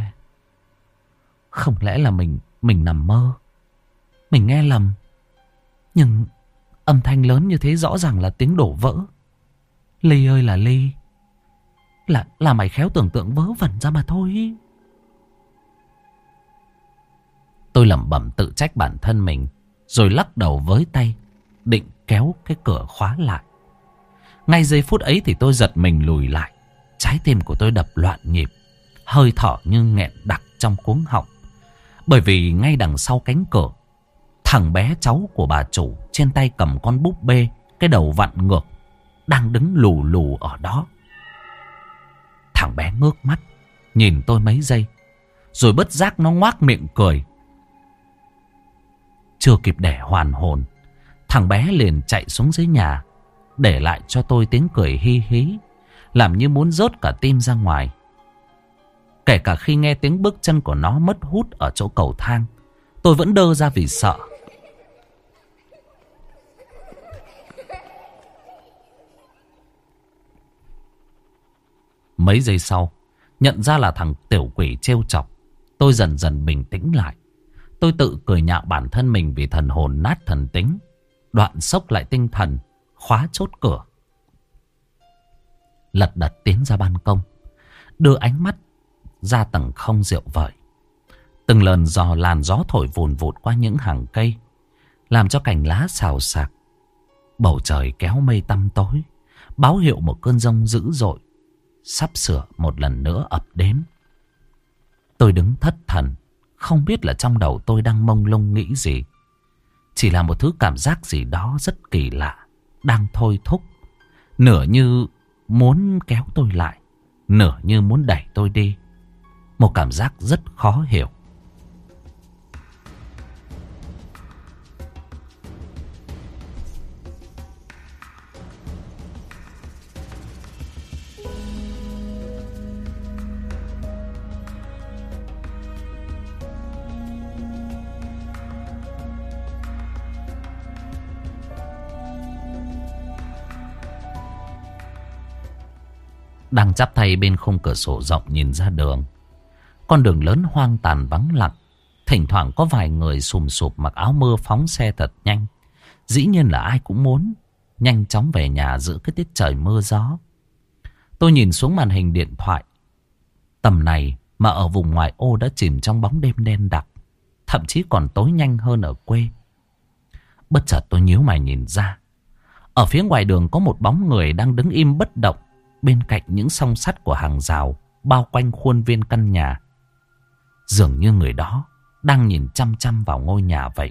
lẽ là mình nằm mơ? Mình nghe lầm. Nhưng âm thanh lớn như thế rõ ràng là tiếng đổ vỡ. Ly ơi là Ly. Là mày khéo tưởng tượng vớ vẩn ra mà thôi. Tôi lẩm bẩm tự trách bản thân mình, rồi lắc đầu với tay, định kéo cái cửa khóa lại. Ngay giây phút ấy thì tôi giật mình lùi lại. Trái tim của tôi đập loạn nhịp, hơi thở như nghẹn đặc trong cuống họng. Bởi vì ngay đằng sau cánh cửa, thằng bé cháu của bà chủ trên tay cầm con búp bê, cái đầu vặn ngược, đang đứng lù lù ở đó. Thằng bé ngước mắt nhìn tôi mấy giây, rồi bất giác nó ngoác miệng cười. Chưa kịp để hoàn hồn, thằng bé liền chạy xuống dưới nhà, để lại cho tôi tiếng cười hi hí, làm như muốn rớt cả tim ra ngoài. Kể cả khi nghe tiếng bước chân của nó mất hút ở chỗ cầu thang, tôi vẫn đơ ra vì sợ. Mấy giây sau, nhận ra là thằng tiểu quỷ trêu chọc, tôi dần dần bình tĩnh lại. Tôi tự cười nhạo bản thân mình vì thần hồn nát thần tính. Đoạn xốc lại tinh thần, khóa chốt cửa. Lật đật tiến ra ban công, đưa ánh mắt ra tầng không rượu vời. Từng làn gió thổi vùn vụt qua những hàng cây, làm cho cành lá xào xạc. Bầu trời kéo mây tăm tối, báo hiệu một cơn giông dữ dội sắp sửa một lần nữa ập đến. Tôi đứng thất thần, không biết là trong đầu tôi đang mông lung nghĩ gì. Chỉ là một thứ cảm giác gì đó rất kỳ lạ đang thôi thúc, nửa như muốn kéo tôi lại, nửa như muốn đẩy tôi đi. Một cảm giác rất khó hiểu. đang chắp tay bên khung cửa sổ rộng nhìn ra đường. Con đường lớn hoang tàn vắng lặng. Thỉnh thoảng có vài người sùm sụp mặc áo mưa phóng xe thật nhanh. Dĩ nhiên là ai cũng muốn nhanh chóng về nhà giữa cái tiết trời mưa gió. Tôi nhìn xuống màn hình điện thoại. Tầm này mà ở vùng ngoại ô đã chìm trong bóng đêm đen đặc. Thậm chí còn tối nhanh hơn ở quê. Bất chợt tôi nhíu mày nhìn ra. Ở phía ngoài đường có một bóng người đang đứng im bất động bên cạnh những song sắt của hàng rào bao quanh khuôn viên căn nhà. Dường như người đó đang nhìn chăm chăm vào ngôi nhà vậy.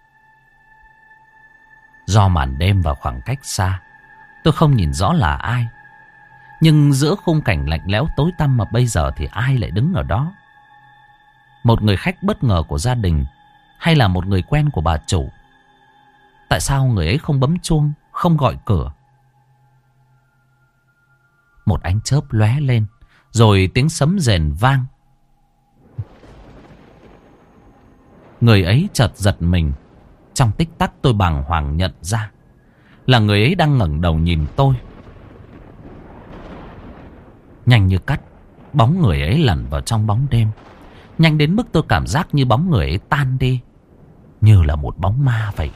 Do màn đêm và khoảng cách xa, tôi không nhìn rõ là ai. Nhưng giữa khung cảnh lạnh lẽo tối tăm mà bây giờ thì ai lại đứng ở đó? Một người khách bất ngờ của gia đình, hay là một người quen của bà chủ? Tại sao người ấy không bấm chuông, không gọi cửa? Một ánh chớp lóe lên, rồi tiếng sấm rền vang. Người ấy chợt giật mình. Trong tích tắc tôi bàng hoàng nhận ra là người ấy đang ngẩng đầu nhìn tôi. Nhanh như cắt, bóng người ấy lẩn vào trong bóng đêm. Nhanh đến mức tôi cảm giác như bóng người ấy tan đi, như là một bóng ma vậy.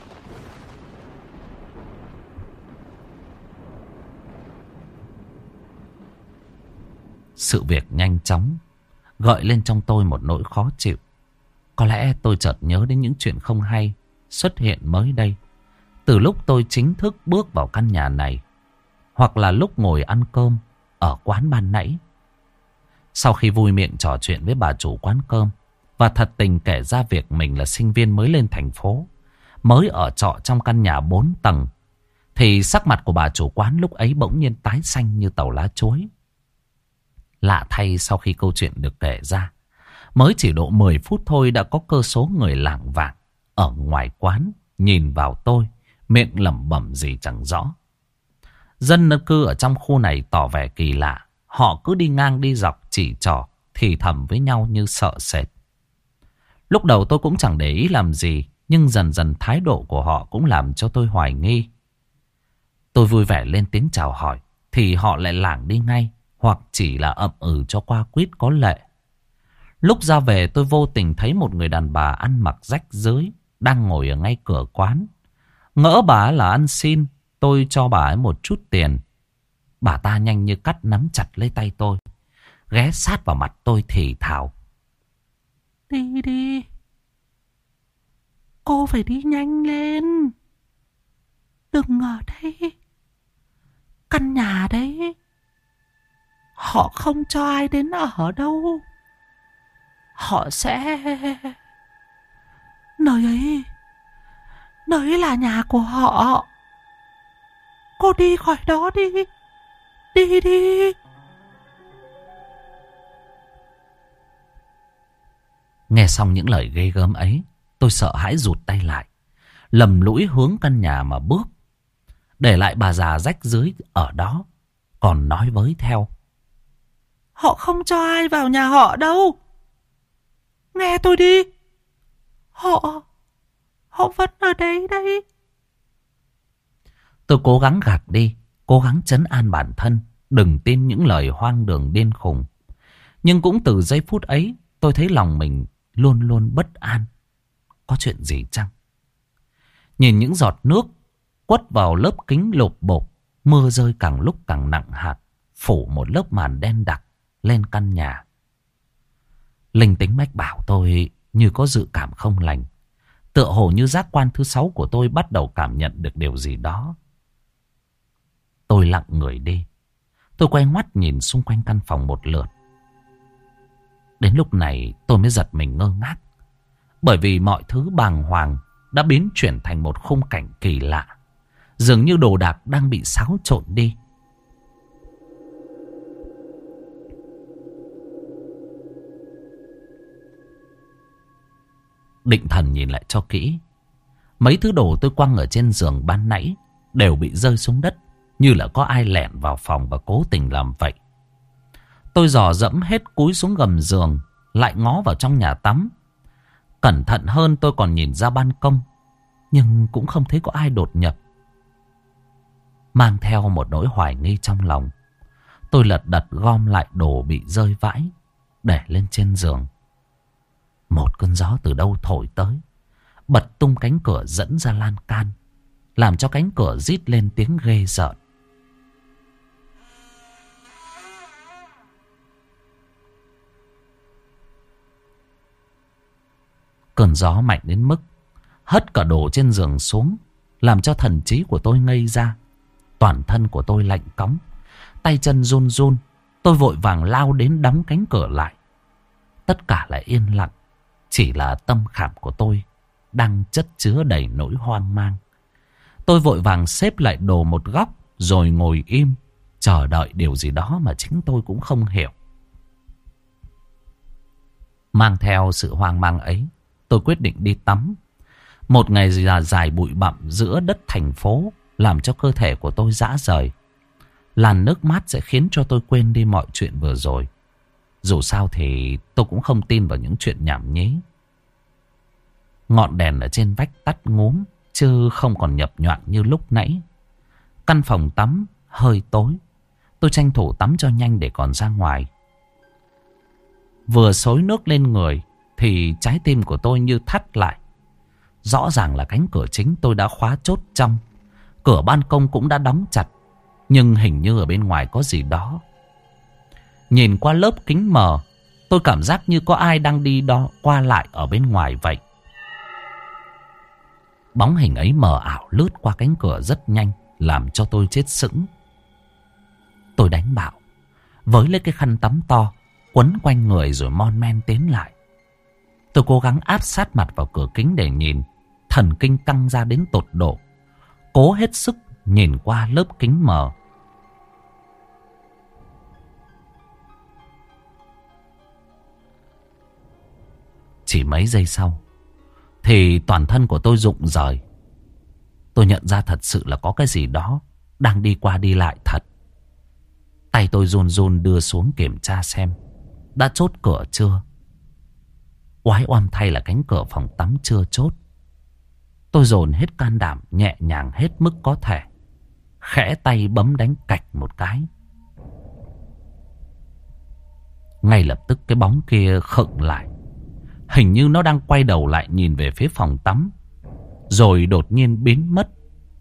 Sự việc nhanh chóng gợi lên trong tôi một nỗi khó chịu. Có lẽ tôi chợt nhớ đến những chuyện không hay xuất hiện mới đây, từ lúc tôi chính thức bước vào căn nhà này, hoặc là lúc ngồi ăn cơm ở quán ban nãy. Sau khi vui miệng trò chuyện với bà chủ quán cơm và thật tình kể ra việc mình là sinh viên mới lên thành phố, mới ở trọ trong căn nhà 4 tầng, thì sắc mặt của bà chủ quán lúc ấy bỗng nhiên tái xanh như tàu lá chuối. Lạ thay, sau khi câu chuyện được kể ra, mới chỉ độ 10 phút thôi đã có cơ số người lảng vảng ở ngoài quán nhìn vào tôi, miệng lẩm bẩm gì chẳng rõ. Dân cư ở trong khu này tỏ vẻ kỳ lạ. Họ cứ đi ngang đi dọc chỉ trỏ, thì thầm với nhau như sợ sệt. Lúc đầu tôi cũng chẳng để ý làm gì, nhưng dần dần thái độ của họ cũng làm cho tôi hoài nghi. Tôi vui vẻ lên tiếng chào hỏi, thì họ lại lảng đi ngay, hoặc chỉ là ậm ừ cho qua quýt có lệ. Lúc ra về tôi vô tình thấy một người đàn bà ăn mặc rách rưới đang ngồi ở ngay cửa quán. Ngỡ bà là ăn xin, tôi cho bà ấy một chút tiền. Bà ta nhanh như cắt nắm chặt lấy tay tôi, ghé sát vào mặt tôi thì thào: "Đi đi, cô phải đi nhanh lên. Đừng ở đây. Căn nhà đấy, họ không cho ai đến ở đâu. Họ sẽ... Nơi ấy là nhà của họ. Cô đi khỏi đó đi. Đi đi." Nghe xong những lời ghê gớm ấy, tôi sợ hãi rụt tay lại, lầm lũi hướng căn nhà mà bước, để lại bà già rách rưới ở đó, còn nói với theo: "Họ không cho ai vào nhà họ đâu. Nghe tôi đi. Họ vẫn ở đây đây." Tôi cố gắng gạt đi, cố gắng trấn an bản thân, đừng tin những lời hoang đường điên khùng. Nhưng cũng từ giây phút ấy, tôi thấy lòng mình luôn luôn bất an. Có chuyện gì chăng? Nhìn những giọt nước quất vào lớp kính lộp bộp, mưa rơi càng lúc càng nặng hạt, phủ một lớp màn đen đặc lên căn nhà. Linh tính mách bảo tôi như có dự cảm không lành. Tựa hồ như giác quan thứ 6 của tôi bắt đầu cảm nhận được điều gì đó. Tôi lặng người đi. Tôi quay ngoắt nhìn xung quanh căn phòng một lượt. Đến lúc này tôi mới giật mình ngơ ngác. Bởi vì mọi thứ bàng hoàng đã biến chuyển thành một khung cảnh kỳ lạ. Dường như đồ đạc đang bị xáo trộn đi. Định thần nhìn lại cho kỹ. Mấy thứ đồ tôi quăng ở trên giường ban nãy đều bị rơi xuống đất, như là có ai lẻn vào phòng và cố tình làm vậy. Tôi dò dẫm hết cúi xuống gầm giường, lại ngó vào trong nhà tắm. Cẩn thận hơn tôi còn nhìn ra ban công, nhưng cũng không thấy có ai đột nhập. Mang theo một nỗi hoài nghi trong lòng, Tôi lật đật gom lại đồ bị rơi vãi, để lên trên giường. Một cơn gió từ đâu thổi tới, bật tung cánh cửa dẫn ra lan can, làm cho cánh cửa rít lên tiếng ghê rợn. Cơn gió mạnh đến mức hất cả đồ trên giường xuống, làm cho thần trí của tôi ngây ra. Toàn thân của tôi lạnh cóng, tay chân run run. Tôi vội vàng lao đến đóng cánh cửa lại. Tất cả lại yên lặng, chỉ là tâm khảm của tôi đang chất chứa đầy nỗi hoang mang. Tôi vội vàng xếp lại đồ một góc, rồi ngồi im, chờ đợi điều gì đó mà chính tôi cũng không hiểu. Mang theo sự hoang mang ấy, tôi quyết định đi tắm. Một ngày dài bụi bặm giữa đất thành phố làm cho cơ thể của tôi rã rời. Làn nước mát sẽ khiến cho tôi quên đi mọi chuyện vừa rồi. Dù sao thì tôi cũng không tin vào những chuyện nhảm nhí. Ngọn đèn ở trên vách tắt ngúm, chứ không còn nhập nhoạng như lúc nãy. Căn phòng tắm hơi tối. Tôi tranh thủ tắm cho nhanh để còn ra ngoài. Vừa xối nước lên người thì trái tim của tôi như thắt lại. Rõ ràng là cánh cửa chính tôi đã khóa chốt trong. Cửa ban công cũng đã đóng chặt. Nhưng hình như ở bên ngoài có gì đó. Nhìn qua lớp kính mờ, tôi cảm giác như có ai đang đi đó qua lại ở bên ngoài vậy. Bóng hình ấy mờ ảo lướt qua cánh cửa rất nhanh, làm cho tôi chết sững. Tôi đánh bạo, với lấy cái khăn tắm to, quấn quanh người rồi mon men tiến lại. Tôi cố gắng áp sát mặt vào cửa kính để nhìn, thần kinh căng ra đến tột độ. Cố hết sức nhìn qua lớp kính mờ. Chỉ mấy giây sau thì toàn thân của tôi rụng rời. Tôi nhận ra thật sự là có cái gì đó đang đi qua đi lại thật. Tay tôi run run đưa xuống kiểm tra xem đã chốt cửa chưa. Oái oăm thay là cánh cửa phòng tắm chưa chốt. Tôi dồn hết can đảm, nhẹ nhàng hết mức có thể, khẽ tay bấm đánh cạch một cái. Ngay lập tức cái bóng kia khựng lại. Hình như nó đang quay đầu lại nhìn về phía phòng tắm, rồi đột nhiên biến mất.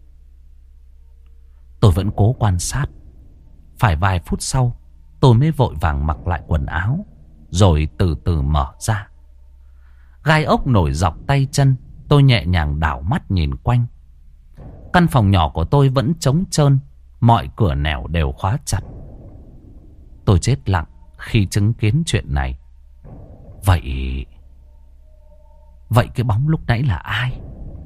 Tôi vẫn cố quan sát. Phải vài phút sau, tôi mới vội vàng mặc lại quần áo, rồi từ từ mở ra. Gai ốc nổi dọc tay chân. Tôi nhẹ nhàng đảo mắt nhìn quanh. Căn phòng nhỏ của tôi vẫn trống trơn, mọi cửa nẻo đều khóa chặt. Tôi chết lặng khi chứng kiến chuyện này. Vậy cái bóng lúc nãy là ai?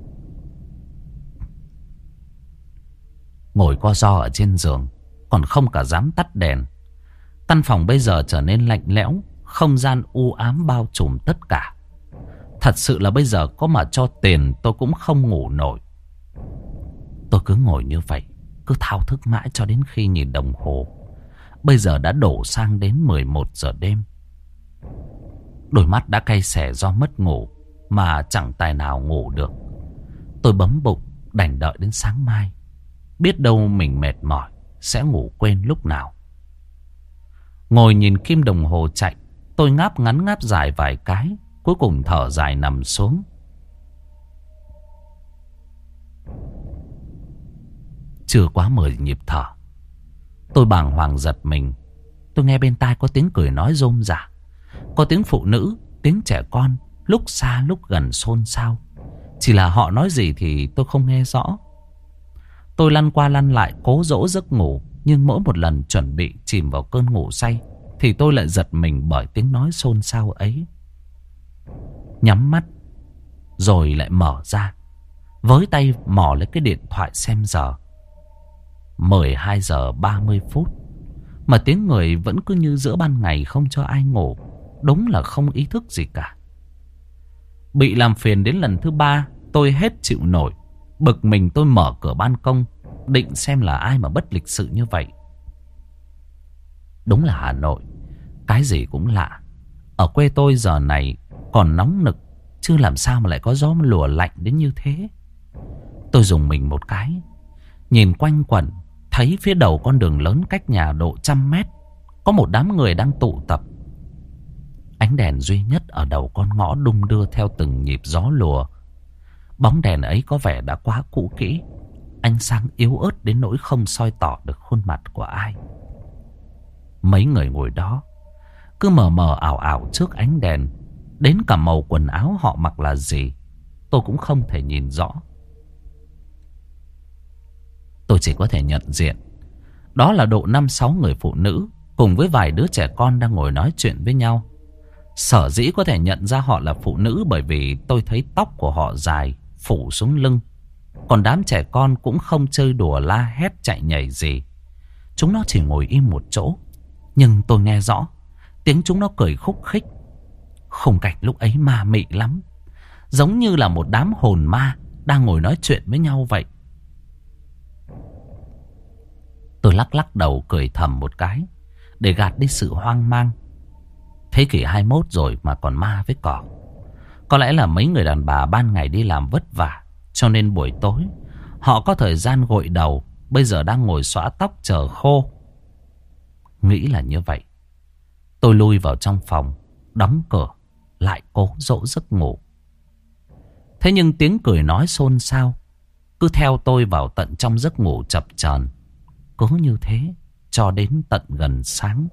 Ngồi co ro ở trên giường, còn không cả dám tắt đèn. Căn phòng bây giờ trở nên lạnh lẽo, không gian u ám bao trùm tất cả. Thật sự là bây giờ có mà cho tiền tôi cũng không ngủ nổi. Tôi cứ ngồi như vậy, cứ thao thức mãi cho đến khi nhìn đồng hồ. Bây giờ đã đổ sang đến 11 giờ đêm. Đôi mắt đã cay xè do mất ngủ, mà chẳng tài nào ngủ được. Tôi bấm bụng đành đợi đến sáng mai. Biết đâu mình mệt mỏi sẽ ngủ quên lúc nào. Ngồi nhìn kim đồng hồ chạy, tôi ngáp ngắn ngáp dài vài cái, cuối cùng thở dài nằm xuống. Chưa quá 10 nhịp thở, tôi bàng hoàng giật mình. Tôi nghe bên tai có tiếng cười nói rôm rả, có tiếng phụ nữ, tiếng trẻ con, lúc xa lúc gần xôn xao. Chỉ là họ nói gì thì tôi không nghe rõ. Tôi lăn qua lăn lại cố dỗ giấc ngủ, nhưng mỗi một lần chuẩn bị chìm vào cơn ngủ say thì tôi lại giật mình bởi tiếng nói xôn xao ấy. Nhắm mắt rồi lại mở ra, với tay mò lấy cái điện thoại xem giờ. 12 giờ 30 phút mà tiếng người vẫn cứ như giữa ban ngày không cho ai ngủ. Đúng là không ý thức gì cả. Bị làm phiền đến lần thứ 3, tôi hết chịu nổi. Bực mình tôi mở cửa ban công, định xem là ai mà bất lịch sự như vậy. Đúng là Hà Nội, cái gì cũng lạ. Ở quê tôi giờ này còn nóng nực, chứ làm sao mà lại có gió lùa lạnh đến như thế. Tôi dùng mình một cái, nhìn quanh quẩn, thấy phía đầu con đường lớn cách nhà độ 100 mét có một đám người đang tụ tập. Ánh đèn duy nhất ở đầu con ngõ đung đưa theo từng nhịp gió lùa. Bóng đèn ấy có vẻ đã quá cũ kỹ, ánh sáng yếu ớt đến nỗi không soi tỏ được khuôn mặt của ai. Mấy người ngồi đó cứ mờ mờ ảo ảo trước ánh đèn. Đến cả màu quần áo họ mặc là gì tôi cũng không thể nhìn rõ. Tôi chỉ có thể nhận diện đó là độ 5-6 người phụ nữ cùng với vài đứa trẻ con đang ngồi nói chuyện với nhau. Sở dĩ có thể nhận ra họ là phụ nữ bởi vì tôi thấy tóc của họ dài phủ xuống lưng. Còn đám trẻ con cũng không chơi đùa la hét chạy nhảy gì. Chúng nó chỉ ngồi im một chỗ. Nhưng tôi nghe rõ tiếng chúng nó cười khúc khích. Khung cảnh lúc ấy ma mị lắm, giống như là một đám hồn ma đang ngồi nói chuyện với nhau vậy. Tôi lắc lắc đầu cười thầm một cái để gạt đi sự hoang mang. Thế kỷ 21 rồi mà còn ma với cỏ. Có lẽ là mấy người đàn bà ban ngày đi làm vất vả, cho nên buổi tối họ có thời gian gội đầu, bây giờ đang ngồi xõa tóc chờ khô. Nghĩ là như vậy, tôi lui vào trong phòng, đóng cửa, lại cố dỗ giấc ngủ. Thế nhưng tiếng cười nói xôn xao cứ theo tôi vào tận trong giấc ngủ chập chờn. Cứ như thế cho đến tận gần sáng.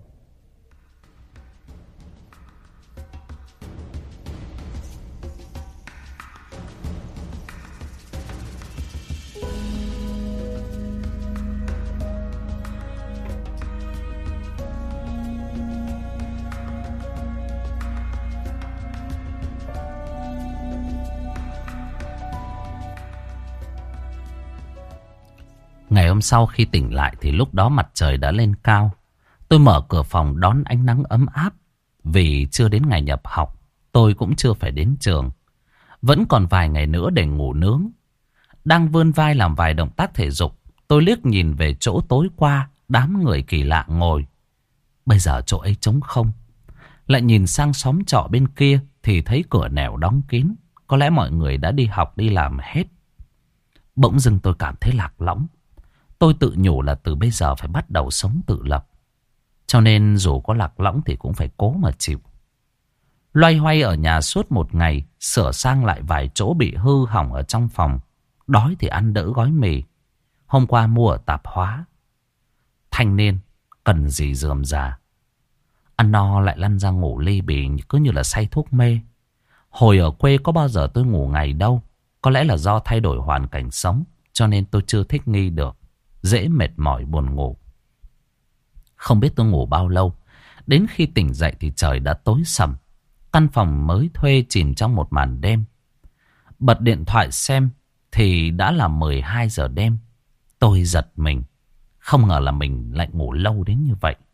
Ngày hôm sau khi tỉnh lại thì lúc đó mặt trời đã lên cao. Tôi mở cửa phòng đón ánh nắng ấm áp. Vì chưa đến ngày nhập học, tôi cũng chưa phải đến trường. Vẫn còn vài ngày nữa để ngủ nướng. Đang vươn vai làm vài động tác thể dục, tôi liếc nhìn về chỗ tối qua đám người kỳ lạ ngồi. Bây giờ chỗ ấy trống không. Lại nhìn sang xóm trọ bên kia thì thấy cửa nẻo đóng kín. Có lẽ mọi người đã đi học đi làm hết. Bỗng dưng tôi cảm thấy lạc lõng. Tôi tự nhủ là từ bây giờ phải bắt đầu sống tự lập. Cho nên dù có lạc lõng thì cũng phải cố mà chịu. Loay hoay ở nhà suốt một ngày, sửa sang lại vài chỗ bị hư hỏng ở trong phòng. Đói thì ăn đỡ gói mì. Hôm qua mua ở tạp hóa. Thanh niên, cần gì rườm rà. Ăn no lại lăn ra ngủ ly bì cứ như là say thuốc mê. Hồi ở quê có bao giờ tôi ngủ ngày đâu. Có lẽ là do thay đổi hoàn cảnh sống, cho nên tôi chưa thích nghi được. Dễ mệt mỏi buồn ngủ. Không biết tôi ngủ bao lâu. Đến khi tỉnh dậy thì trời đã tối sầm. Căn phòng mới thuê chìm trong một màn đêm. Bật điện thoại xem thì đã là 12 giờ đêm. Tôi giật mình. Không ngờ là mình lại ngủ lâu đến như vậy.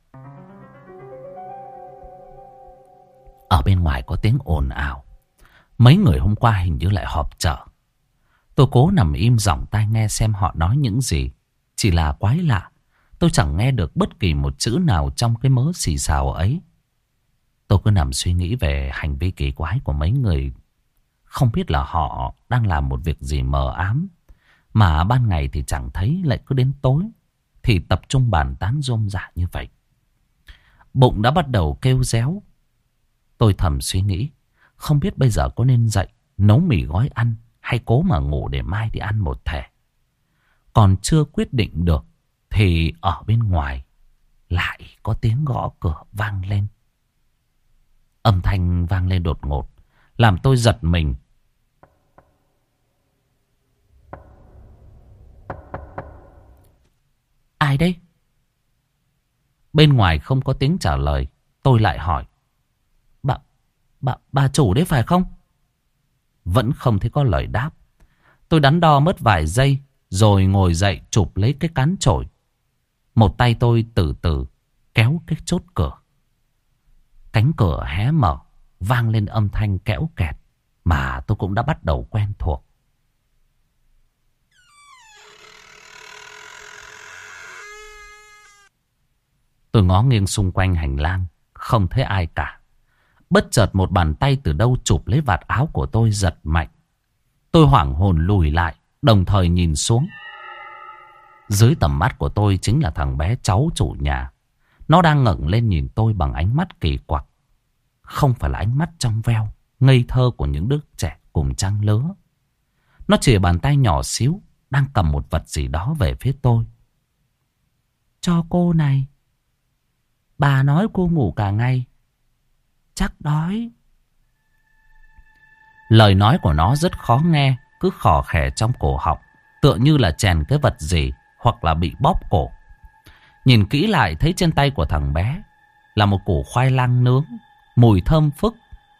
Ở bên ngoài có tiếng ồn ào. Mấy người hôm qua hình như lại họp chợ. Tôi cố nằm im dòng tai nghe xem họ nói những gì. Chỉ là quái lạ, tôi chẳng nghe được bất kỳ một chữ nào trong cái mớ xì xào ấy. Tôi cứ nằm suy nghĩ về hành vi kỳ quái của mấy người. Không biết là họ đang làm một việc gì mờ ám. Mà ban ngày thì chẳng thấy, lại cứ đến tối thì tập trung bàn tán rôm rả như vậy. Bụng đã bắt đầu kêu réo. Tôi thầm suy nghĩ, không biết bây giờ có nên dậy nấu mì gói ăn hay cố mà ngủ để mai đi ăn một thể. Còn chưa quyết định được thì ở bên ngoài lại có tiếng gõ cửa vang lên. Âm thanh vang lên đột ngột làm tôi giật mình. Ai đấy? Bên ngoài không có tiếng trả lời. Tôi lại hỏi, Bà chủ đấy phải không? Vẫn không thấy có lời đáp. Tôi đắn đo mất vài giây rồi ngồi dậy chụp lấy cái cán chổi. Một tay tôi từ từ kéo cái chốt cửa. Cánh cửa hé mở, vang lên âm thanh kéo kẹt mà tôi cũng đã bắt đầu quen thuộc. Tôi ngó nghiêng xung quanh hành lang, không thấy ai cả. Bất chợt một bàn tay từ đâu chụp lấy vạt áo của tôi giật mạnh. Tôi hoảng hồn lùi lại, đồng thời nhìn xuống. Dưới tầm mắt của tôi chính là thằng bé cháu chủ nhà. Nó đang ngẩng lên nhìn tôi bằng ánh mắt kỳ quặc. Không phải là ánh mắt trong veo, ngây thơ của những đứa trẻ cùng trang lứa. Nó chìa bàn tay nhỏ xíu, đang cầm một vật gì đó về phía tôi. Cho cô này. Bà nói cô ngủ cả ngày. Chắc đói. Lời nói của nó rất khó nghe, cứ khò khè trong cổ họng, tựa như là chèn cái vật gì hoặc là bị bóp cổ. Nhìn kỹ lại thấy trên tay của thằng bé là một củ khoai lang nướng, mùi thơm phức.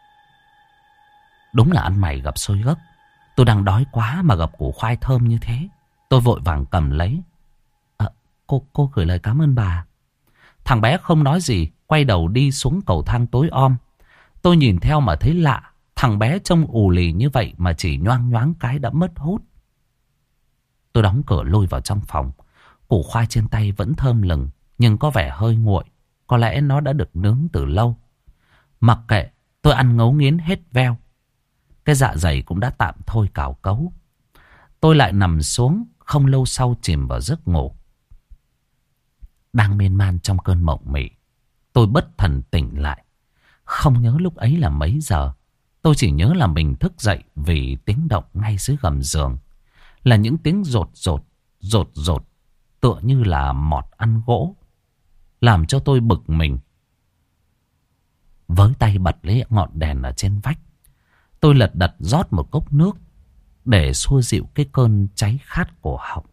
Đúng là ăn mày gặp xôi gấc. Tôi đang đói quá mà gặp củ khoai thơm như thế. Tôi vội vàng cầm lấy. Cô gửi lời cảm ơn bà. Thằng bé không nói gì, quay đầu đi xuống cầu thang tối om. Tôi nhìn theo mà thấy lạ. Thằng bé trông ù lì như vậy mà chỉ nhoang nhoáng cái đã mất hút. Tôi đóng cửa lôi vào trong phòng. Củ khoai trên tay vẫn thơm lừng, nhưng có vẻ hơi nguội. Có lẽ nó đã được nướng từ lâu. Mặc kệ, tôi ăn ngấu nghiến hết veo. Cái dạ dày cũng đã tạm thôi cào cấu. Tôi lại nằm xuống, không lâu sau chìm vào giấc ngủ. Đang miên man trong cơn mộng mị, tôi bất thần tỉnh lại. Không nhớ lúc ấy là mấy giờ. Tôi chỉ nhớ là mình thức dậy vì tiếng động ngay dưới gầm giường. Là những tiếng rột rột, tựa như là mọt ăn gỗ, làm cho tôi bực mình. Với tay bật lấy ngọn đèn ở trên vách, tôi lật đật rót một cốc nước để xua dịu cái cơn cháy khát cổ họng.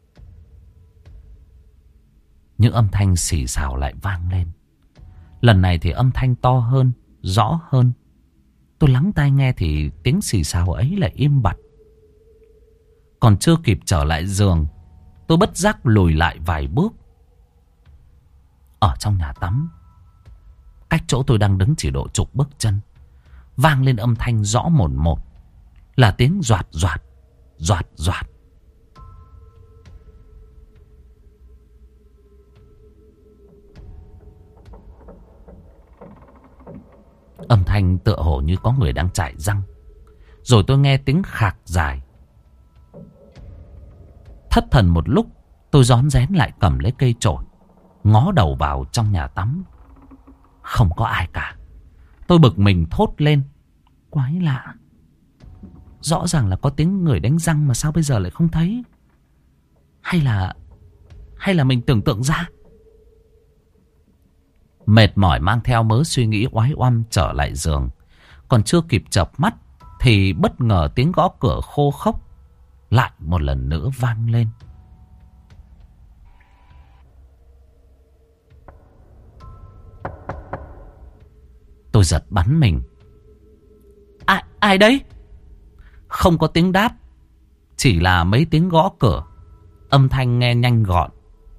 Những âm thanh xì xào lại vang lên. Lần này thì âm thanh to hơn, rõ hơn. Tôi lắng tai nghe thì tiếng xì xào ấy lại im bặt. Còn chưa kịp trở lại giường, tôi bất giác lùi lại vài bước. Ở trong nhà tắm, cách chỗ tôi đang đứng chỉ độ chục bước chân, vang lên âm thanh rõ mồn một, là tiếng doạt doạt, doạt doạt. Âm thanh tựa hồ như có người đang chải răng. Rồi tôi nghe tiếng khạc dài. Thất thần một lúc, tôi rón rén lại cầm lấy cây chổi, ngó đầu vào trong nhà tắm. Không có ai cả. Tôi bực mình thốt lên. Quái lạ, rõ ràng là có tiếng người đánh răng mà sao bây giờ lại không thấy? Hay là mình tưởng tượng ra? Mệt mỏi mang theo mớ suy nghĩ oái oăm trở lại giường. Còn chưa kịp chợp mắt thì bất ngờ tiếng gõ cửa khô khốc lại một lần nữa vang lên. Tôi giật bắn mình. Ai đấy? Không có tiếng đáp, chỉ là mấy tiếng gõ cửa. Âm thanh nghe nhanh gọn.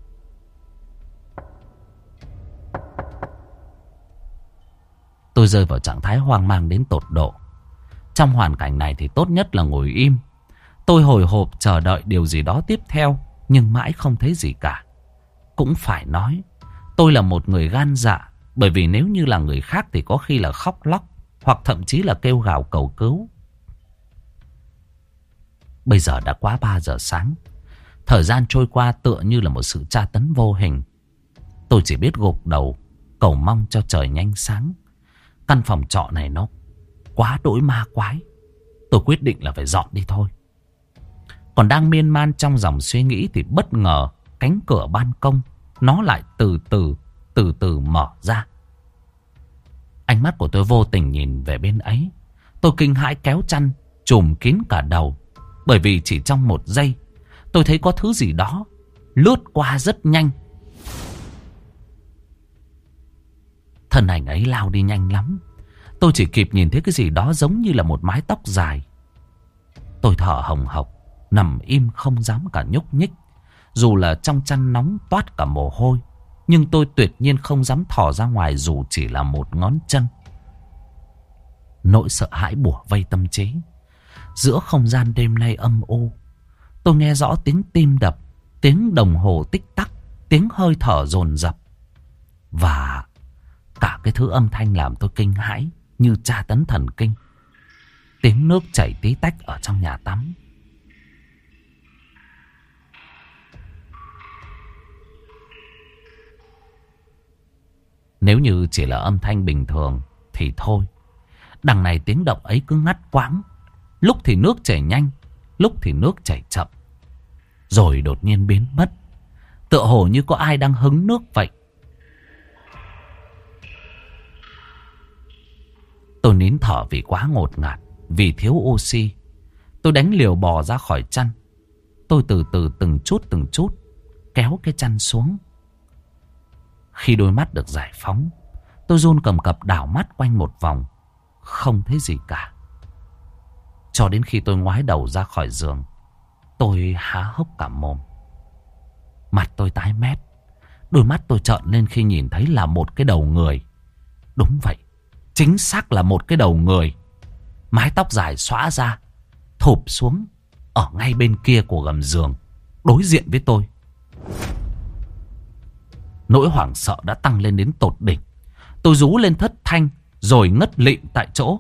Tôi rơi vào trạng thái hoang mang đến tột độ. Trong hoàn cảnh này thì tốt nhất là ngồi im. Tôi hồi hộp chờ đợi điều gì đó tiếp theo, nhưng mãi không thấy gì cả. Cũng phải nói, tôi là một người gan dạ. Bởi vì nếu như là người khác thì có khi là khóc lóc, hoặc thậm chí là kêu gào cầu cứu. Bây giờ đã quá 3 giờ sáng. Thời gian trôi qua tựa như là một sự tra tấn vô hình. Tôi chỉ biết gục đầu, cầu mong cho trời nhanh sáng. Căn phòng trọ này nó quá đỗi ma quái. Tôi quyết định là phải dọn đi thôi. Còn đang miên man trong dòng suy nghĩ thì bất ngờ cánh cửa ban công nó lại từ từ mở ra. Ánh mắt của tôi vô tình nhìn về bên ấy. Tôi kinh hãi kéo chăn trùm kín cả đầu. Bởi vì chỉ trong một giây tôi thấy có thứ gì đó lướt qua rất nhanh. Thân ảnh ấy lao đi nhanh lắm. Tôi chỉ kịp nhìn thấy cái gì đó giống như là một mái tóc dài. Tôi thở hồng hộc, nằm im không dám cả nhúc nhích. Dù là trong chăn nóng toát cả mồ hôi, nhưng tôi tuyệt nhiên không dám thò ra ngoài dù chỉ là một ngón chân. Nỗi sợ hãi bủa vây tâm trí. Giữa không gian đêm nay âm u, tôi nghe rõ tiếng tim đập, tiếng đồng hồ tích tắc, tiếng hơi thở dồn dập. Và cả cái thứ âm thanh làm tôi kinh hãi như tra tấn thần kinh. Tiếng nước chảy tí tách ở trong nhà tắm. Nếu như chỉ là âm thanh bình thường thì thôi. Đằng này tiếng động ấy cứ ngắt quãng. Lúc thì nước chảy nhanh, lúc thì nước chảy chậm. Rồi đột nhiên biến mất. Tựa hồ như có ai đang hứng nước vậy. Tôi nín thở vì quá ngột ngạt, vì thiếu oxy. Tôi đánh liều bò ra khỏi chăn. Tôi từ từ từng chút kéo cái chăn xuống. Khi đôi mắt được giải phóng, tôi run cầm cập đảo mắt quanh một vòng. Không thấy gì cả. Cho đến khi tôi ngoái đầu ra khỏi giường, tôi há hốc cả mồm. Mặt tôi tái mét. Đôi mắt tôi trợn lên khi nhìn thấy là một cái đầu người. Đúng vậy, chính xác là một cái đầu người. Mái tóc dài xõa ra, thụp xuống ở ngay bên kia của gầm giường, đối diện với tôi. Nỗi hoảng sợ đã tăng lên đến tột đỉnh. Tôi rú lên thất thanh rồi ngất lịm tại chỗ.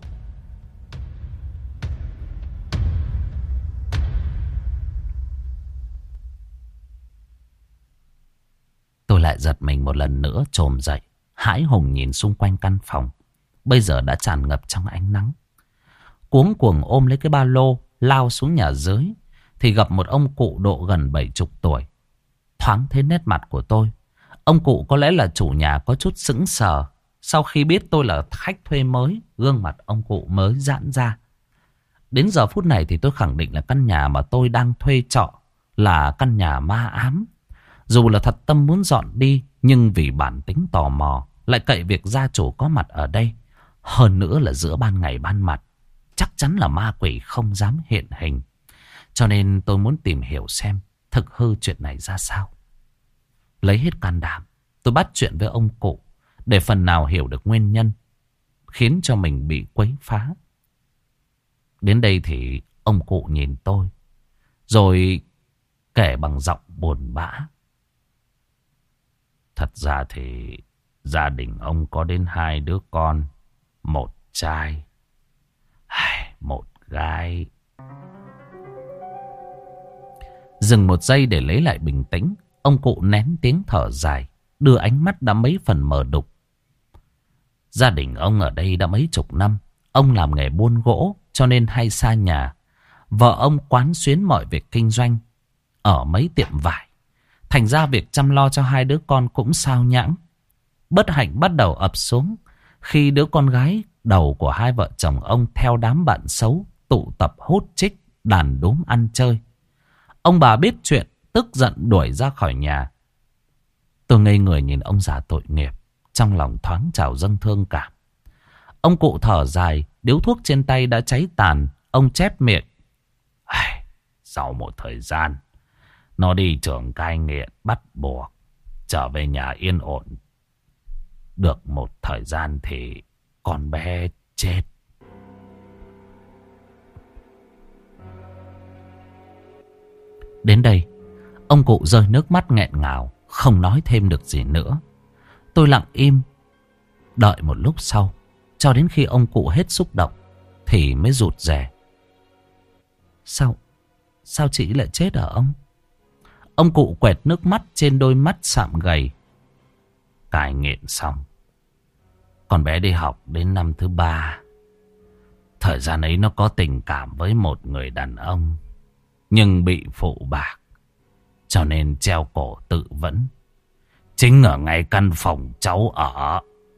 Tôi lại giật mình một lần nữa, chồm dậy, hãi hùng nhìn xung quanh căn phòng. Bây giờ đã tràn ngập trong ánh nắng. Cuống cuồng ôm lấy cái ba lô, lao xuống nhà dưới, thì gặp một ông cụ độ gần 70 tuổi. Thoáng thấy nét mặt của tôi, ông cụ có lẽ là chủ nhà có chút sững sờ. Sau khi biết tôi là khách thuê mới, gương mặt ông cụ mới giãn ra. Đến giờ phút này thì tôi khẳng định là căn nhà mà tôi đang thuê trọ là căn nhà ma ám. Dù là thật tâm muốn dọn đi, nhưng vì bản tính tò mò, lại cậy việc gia chủ có mặt ở đây. Hơn nữa là giữa ban ngày ban mặt, chắc chắn là ma quỷ không dám hiện hình. Cho nên tôi muốn tìm hiểu xem thực hư chuyện này ra sao. Lấy hết can đảm, tôi bắt chuyện với ông cụ để phần nào hiểu được nguyên nhân khiến cho mình bị quấy phá. Đến đây thì ông cụ nhìn tôi, rồi kể bằng giọng buồn bã. Thật ra thì gia đình ông có đến 2 đứa con, 1 trai, 1 gái. Dừng một giây để lấy lại bình tĩnh, ông cụ nén tiếng thở dài, đưa ánh mắt đã mấy phần mờ đục. Gia đình ông ở đây đã mấy chục năm. Ông làm nghề buôn gỗ cho nên hay xa nhà. Vợ ông quán xuyến mọi việc kinh doanh ở mấy tiệm vải. Thành ra việc chăm lo cho 2 đứa con cũng sao nhãng. Bất hạnh bắt đầu ập xuống khi đứa con gái đầu của 2 vợ chồng ông theo đám bạn xấu tụ tập hút chích, đàn đúm ăn chơi. Ông bà biết chuyện, tức giận đuổi ra khỏi nhà. Tôi ngây người nhìn ông già tội nghiệp, trong lòng thoáng trào dâng thương cảm. Ông cụ thở dài, điếu thuốc trên tay đã cháy tàn. Ông chép miệng. Sau một thời gian, nó đi trường cai nghiện bắt buộc, trở về nhà yên ổn. Được một thời gian thì con bé chết. Đến đây, ông cụ rơi nước mắt nghẹn ngào, không nói thêm được gì nữa. Tôi lặng im, đợi một lúc sau, cho đến khi ông cụ hết xúc động, thì mới rụt rè. Sao chị lại chết hả ông? Ông cụ quẹt nước mắt trên đôi mắt sạm gầy. Cai nghiện xong, con bé đi học đến năm thứ 3. Thời gian ấy nó có tình cảm với một người đàn ông, nhưng bị phụ bạc, cho nên treo cổ tự vẫn. Chính ở ngay căn phòng cháu ở.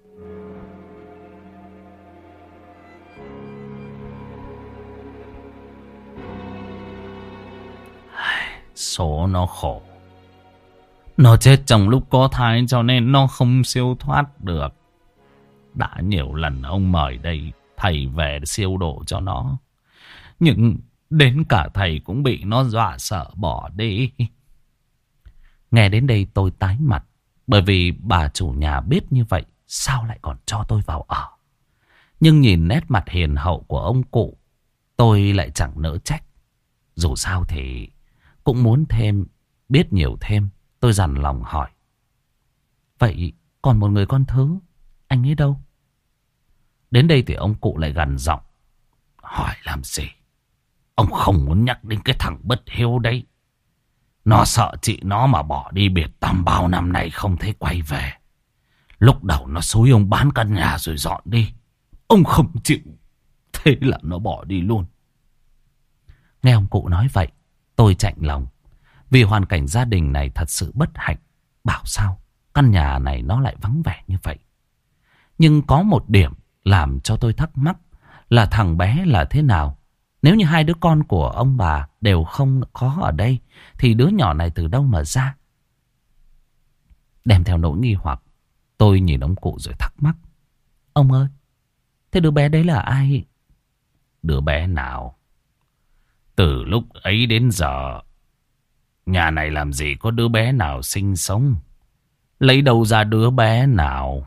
Số nó khổ. Nó chết trong lúc có thai cho nên nó không siêu thoát được. Đã nhiều lần ông mời đây thầy về siêu độ cho nó, nhưng đến cả thầy cũng bị nó dọa sợ bỏ đi. Nghe đến đây tôi tái mặt, bởi vì bà chủ nhà biết như vậy sao lại còn cho tôi vào ở. Nhưng nhìn nét mặt hiền hậu của ông cụ, tôi lại chẳng nỡ trách. Dù sao thì cũng muốn biết nhiều thêm. Tôi dằn lòng hỏi. Vậy còn một người con thứ, anh ấy đâu? Đến đây thì ông cụ lại gằn giọng. Hỏi làm gì? Ông không muốn nhắc đến cái thằng bất hiếu đấy. Nó sợ chị nó mà bỏ đi biệt tăm bao năm nay không thấy quay về. Lúc đầu nó xúi ông bán căn nhà rồi dọn đi. Ông không chịu. Thế là nó bỏ đi luôn. Nghe ông cụ nói vậy, tôi chạnh lòng. Vì hoàn cảnh gia đình này thật sự bất hạnh. Bảo sao căn nhà này nó lại vắng vẻ như vậy. Nhưng có một điểm làm cho tôi thắc mắc là thằng bé là thế nào. Nếu như hai đứa con của ông bà đều không có ở đây thì đứa nhỏ này từ đâu mà ra? Đem theo nỗi nghi hoặc, tôi nhìn ông cụ rồi thắc mắc. Ông ơi, thế đứa bé đấy là ai? Đứa bé nào? Từ lúc ấy đến giờ, nhà này làm gì có đứa bé nào sinh sống? Lấy đâu ra đứa bé nào?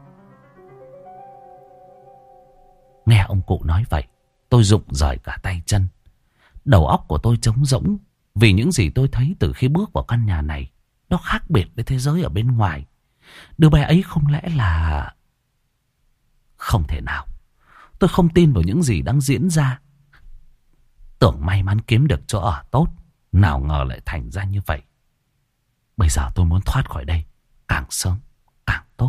Nghe ông cụ nói vậy, tôi rụng rời cả tay chân. Đầu óc của tôi trống rỗng vì những gì tôi thấy từ khi bước vào căn nhà này nó khác biệt với thế giới ở bên ngoài. Đứa bé ấy không lẽ là... Không thể nào. Tôi không tin vào những gì đang diễn ra. Tưởng may mắn kiếm được chỗ ở tốt, nào ngờ lại thành ra như vậy. Bây giờ tôi muốn thoát khỏi đây, càng sớm càng tốt.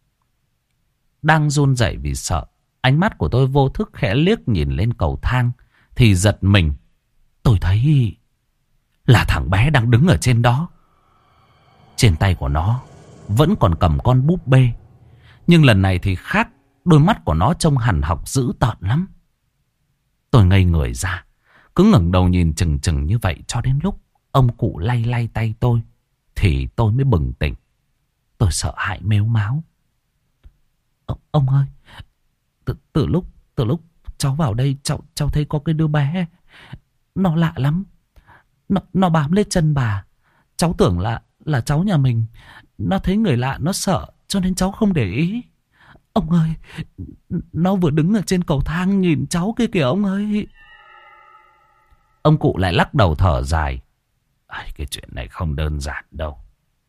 Đang run rẩy vì sợ, ánh mắt của tôi vô thức khẽ liếc nhìn lên cầu thang thì giật mình. Tôi thấy là thằng bé đang đứng ở trên đó. Trên tay của nó vẫn còn cầm con búp bê, nhưng lần này thì khác. Đôi mắt của nó trông hằn học dữ tợn lắm. Tôi ngây người ra, cứ ngẩng đầu nhìn chừng chừng như vậy cho đến lúc ông cụ lay lay tay tôi thì tôi mới bừng tỉnh. Tôi sợ hãi mếu máo. Ông ơi, từ lúc cháu vào đây cháu thấy có cái đứa bé. Nó lạ lắm. Nó bám lên chân bà. Cháu tưởng là cháu nhà mình. Nó thấy người lạ nó sợ cho nên cháu không để ý. Ông ơi, nó vừa đứng ở trên cầu thang nhìn cháu kia kìa ông ơi. Ông cụ lại lắc đầu thở dài. Cái chuyện này không đơn giản đâu.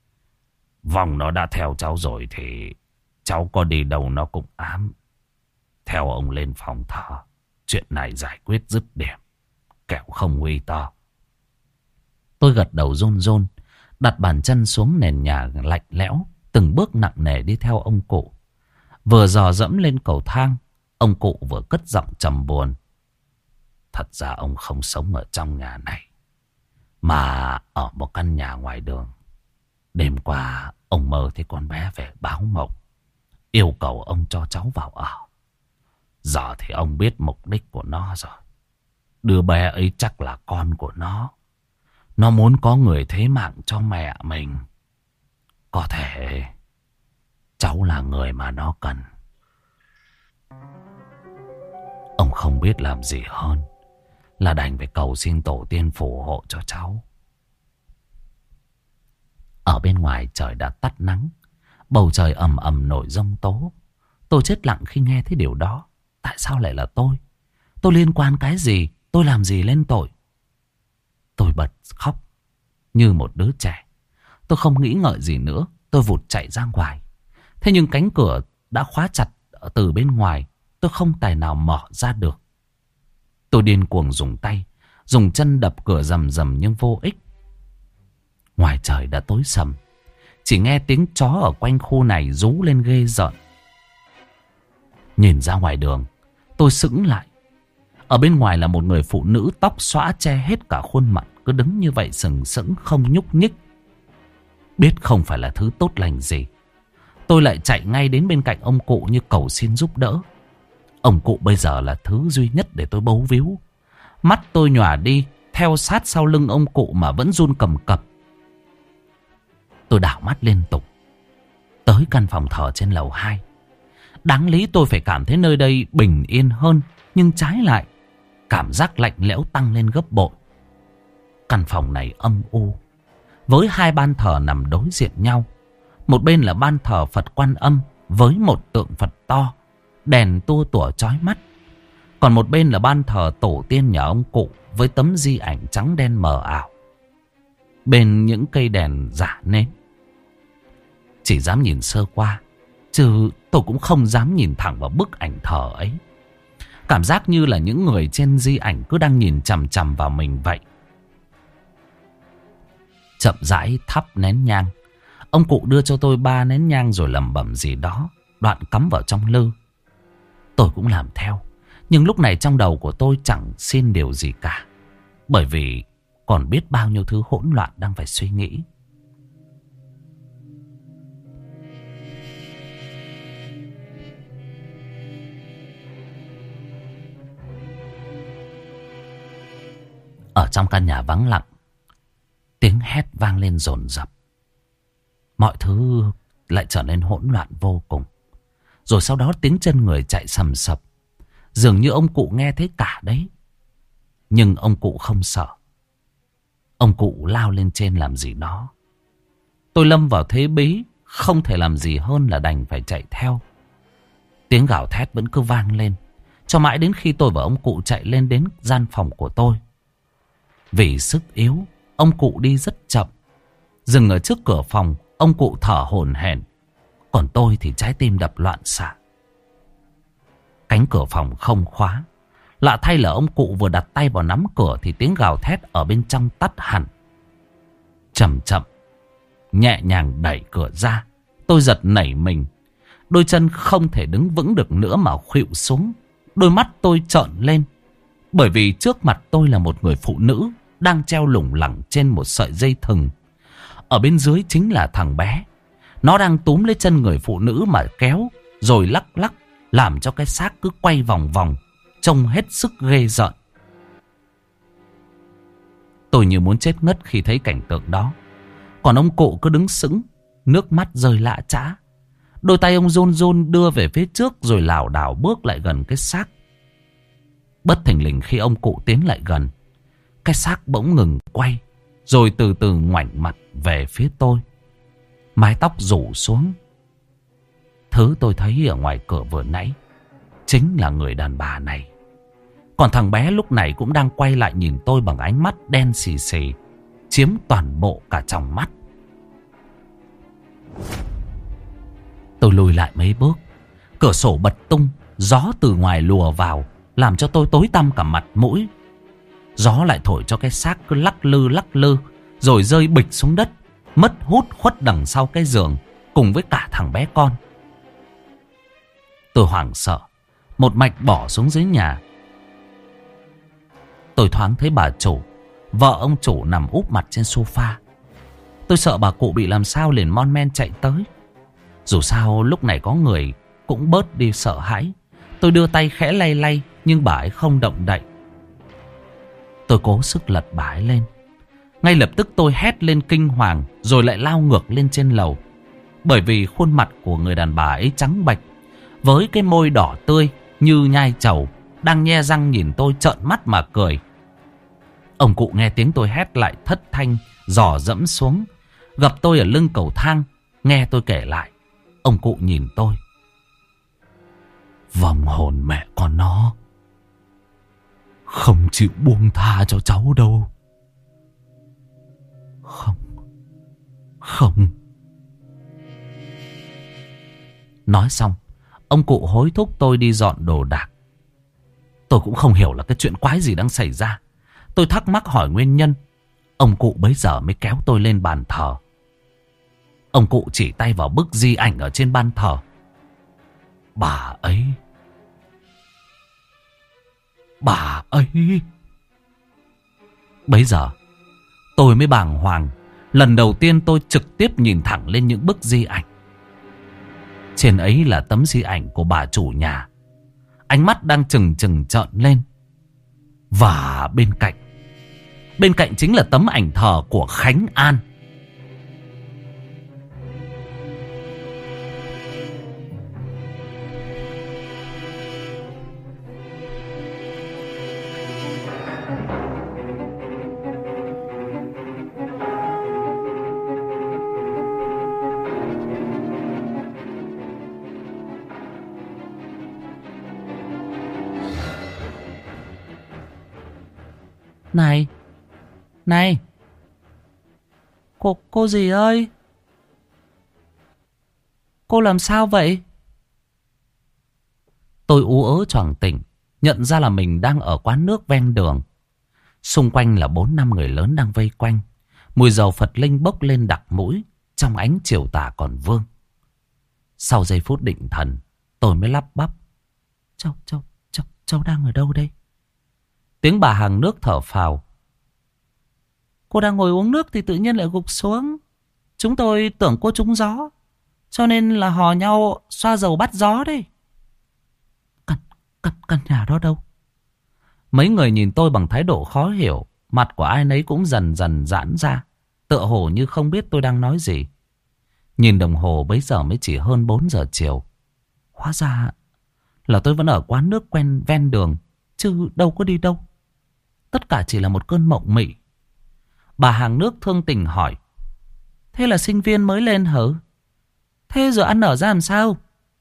Vòng nó đã theo cháu rồi thì cháu có đi đâu nó cũng ám. Theo ông lên phòng thờ, chuyện này giải quyết dứt điểm, kẻo không nguy to. Tôi gật đầu run run, đặt bàn chân xuống nền nhà lạnh lẽo, từng bước nặng nề đi theo ông cụ. Vừa dò dẫm lên cầu thang, ông cụ vừa cất giọng trầm buồn. Thật ra ông không sống ở trong nhà này, mà ở một căn nhà ngoài đường. Đêm qua ông mơ thấy con bé về báo mộng, yêu cầu ông cho cháu vào ở. Giờ thì ông biết mục đích của nó rồi. Đứa bé ấy chắc là con của nó. Nó muốn có người thế mạng cho mẹ mình. Có thể cháu là người mà nó cần. Ông không biết làm gì hơn là đành phải cầu xin tổ tiên phù hộ cho cháu. Ở bên ngoài trời đã tắt nắng, bầu trời ầm ầm nổi giông tố. Tôi chết lặng khi nghe thấy điều đó. Tại sao lại là tôi? Tôi liên quan cái gì? Tôi làm gì lên tội? Tôi bật khóc như một đứa trẻ. Tôi không nghĩ ngợi gì nữa. Tôi vụt chạy ra ngoài. Thế nhưng cánh cửa đã khóa chặt từ bên ngoài. Tôi không tài nào mở ra được. Tôi điên cuồng dùng tay, dùng chân đập cửa rầm rầm nhưng vô ích. Ngoài trời đã tối sầm. Chỉ nghe tiếng chó ở quanh khu này rú lên ghê rợn. Nhìn ra ngoài đường, tôi sững lại. Ở bên ngoài là một người phụ nữ tóc xõa che hết cả khuôn mặt, cứ đứng như vậy sừng sững không nhúc nhích. Biết không phải là thứ tốt lành gì, tôi lại chạy ngay đến bên cạnh ông cụ như cầu xin giúp đỡ. Ông cụ bây giờ là thứ duy nhất để tôi bấu víu. Mắt tôi nhòa đi, theo sát sau lưng ông cụ mà vẫn run cầm cập. Tôi đảo mắt liên tục tới căn phòng thờ trên lầu 2. Đáng lý tôi phải cảm thấy nơi đây bình yên hơn, nhưng trái lại cảm giác lạnh lẽo tăng lên gấp bội. Căn phòng này âm u, với hai ban thờ nằm đối diện nhau. Một bên là ban thờ Phật Quan Âm với một tượng Phật to, đèn tua tủa chói mắt. Còn một bên là ban thờ tổ tiên nhà ông cụ với tấm di ảnh trắng đen mờ ảo, bên những cây đèn giả nến. Chỉ dám nhìn sơ qua, chứ tôi cũng không dám nhìn thẳng vào bức ảnh thờ ấy. Cảm giác như là những người trên di ảnh cứ đang nhìn chằm chằm vào mình vậy. Chậm rãi thắp nén nhang, Ông cụ đưa cho tôi 3 nén nhang rồi lẩm bẩm gì đó, đoạn cắm vào trong lư. Tôi cũng làm theo. Nhưng lúc này trong đầu của tôi chẳng xin điều gì cả, bởi vì còn biết bao nhiêu thứ hỗn loạn đang phải suy nghĩ. Ở trong căn nhà vắng lặng, tiếng hét vang lên dồn dập. Mọi thứ lại trở nên hỗn loạn vô cùng. Rồi sau đó tiếng chân người chạy sầm sập. Dường như ông cụ nghe thấy cả đấy. Nhưng ông cụ không sợ. Ông cụ lao lên trên làm gì đó. Tôi lâm vào thế bí, không thể làm gì hơn là đành phải chạy theo. Tiếng gào thét vẫn cứ vang lên, cho mãi đến khi tôi và ông cụ chạy lên đến gian phòng của tôi. Vì sức yếu, ông cụ đi rất chậm. Dừng ở trước cửa phòng, ông cụ thở hổn hển, còn tôi thì trái tim đập loạn xạ. Cánh cửa phòng không khóa. Lạ thay là ông cụ vừa đặt tay vào nắm cửa thì tiếng gào thét ở bên trong tắt hẳn. Chậm chậm, nhẹ nhàng đẩy cửa ra. Tôi giật nảy mình. Đôi chân không thể đứng vững được nữa mà khuỵu xuống. Đôi mắt tôi trợn lên, bởi vì trước mặt tôi là một người phụ nữ đang treo lủng lẳng trên một sợi dây thừng. Ở bên dưới chính là thằng bé. Nó đang túm lấy chân người phụ nữ mà kéo, rồi lắc lắc, làm cho cái xác cứ quay vòng vòng, trông hết sức ghê rợn. Tôi như muốn chết ngất khi thấy cảnh tượng đó. Còn ông cụ cứ đứng sững, nước mắt rơi lã chã. Đôi tay ông run run đưa về phía trước, rồi lảo đảo bước lại gần cái xác. Bất thình lình khi ông cụ tiến lại gần, cái xác bỗng ngừng quay, rồi từ từ ngoảnh mặt về phía tôi. Mái tóc rủ xuống. Thứ tôi thấy ở ngoài cửa vừa nãy chính là người đàn bà này. Còn thằng bé lúc này cũng đang quay lại nhìn tôi bằng ánh mắt đen xì xì, chiếm toàn bộ cả tròng mắt. Tôi lùi lại mấy bước. Cửa sổ bật tung, gió từ ngoài lùa vào, làm cho tôi tối tăm cả mặt mũi. Gió lại thổi cho cái xác cứ lắc lư, rồi rơi bịch xuống đất, mất hút khuất đằng sau cái giường, cùng với cả thằng bé con. Tôi hoảng sợ, một mạch bỏ xuống dưới nhà. Tôi thoáng thấy bà chủ, vợ ông chủ nằm úp mặt trên sofa. Tôi sợ bà cụ bị làm sao liền mon men chạy tới. Dù sao lúc này có người cũng bớt đi sợ hãi. Tôi đưa tay khẽ lay lay, nhưng bà ấy không động đậy. Tôi cố sức lật bà ấy lên. Ngay lập tức tôi hét lên kinh hoàng, rồi lại lao ngược lên trên lầu. Bởi vì khuôn mặt của người đàn bà ấy trắng bệch, với cái môi đỏ tươi như nhai trầu, đang nhe răng nhìn tôi trợn mắt mà cười. Ông cụ nghe tiếng tôi hét lại thất thanh dò dẫm xuống, gặp tôi ở lưng cầu thang. Nghe tôi kể lại, ông cụ nhìn tôi. Vong hồn mẹ con nó không chịu buông tha cho cháu đâu. Không. Nói xong, ông cụ hối thúc tôi đi dọn đồ đạc. Tôi cũng không hiểu là cái chuyện quái gì đang xảy ra. Tôi thắc mắc hỏi nguyên nhân. Ông cụ bấy giờ mới kéo tôi lên bàn thờ. Ông cụ chỉ tay vào bức di ảnh ở trên ban thờ. Bà ấy. Bấy giờ tôi mới bàng hoàng. Lần đầu tiên tôi trực tiếp nhìn thẳng lên những bức di ảnh. Trên ấy là tấm di ảnh của bà chủ nhà, ánh mắt đang trừng trừng trợn lên. Và bên cạnh chính là tấm ảnh thờ của Khánh An. Này, cô gì ơi? Cô làm sao vậy? Tôi ú ớ choàng tỉnh, nhận ra là mình đang ở quán nước ven đường. Xung quanh là 4-5 người lớn đang vây quanh. Mùi dầu Phật linh bốc lên đặc mũi. trong ánh chiều tà còn vương. Sau giây phút định thần, tôi mới lắp bắp. Cháu đang ở đâu đây? Tiếng bà hàng nước thở phào. Cô đang ngồi uống nước thì tự nhiên lại gục xuống. Chúng tôi tưởng cô trúng gió, cho nên là hò nhau xoa dầu bắt gió đấy. Căn nhà đó đâu? Mấy người nhìn tôi bằng thái độ khó hiểu. Mặt của ai nấy cũng dần dần giãn ra, tựa hồ như không biết tôi đang nói gì. Nhìn đồng hồ bấy giờ mới chỉ hơn 4 giờ chiều. Hóa ra là tôi vẫn ở quán nước quen ven đường, chứ đâu có đi đâu. Tất cả chỉ là một cơn mộng mị. Bà hàng nước thương tình hỏi. Thế là sinh viên mới lên hả? Thế giờ ăn ở ra làm sao?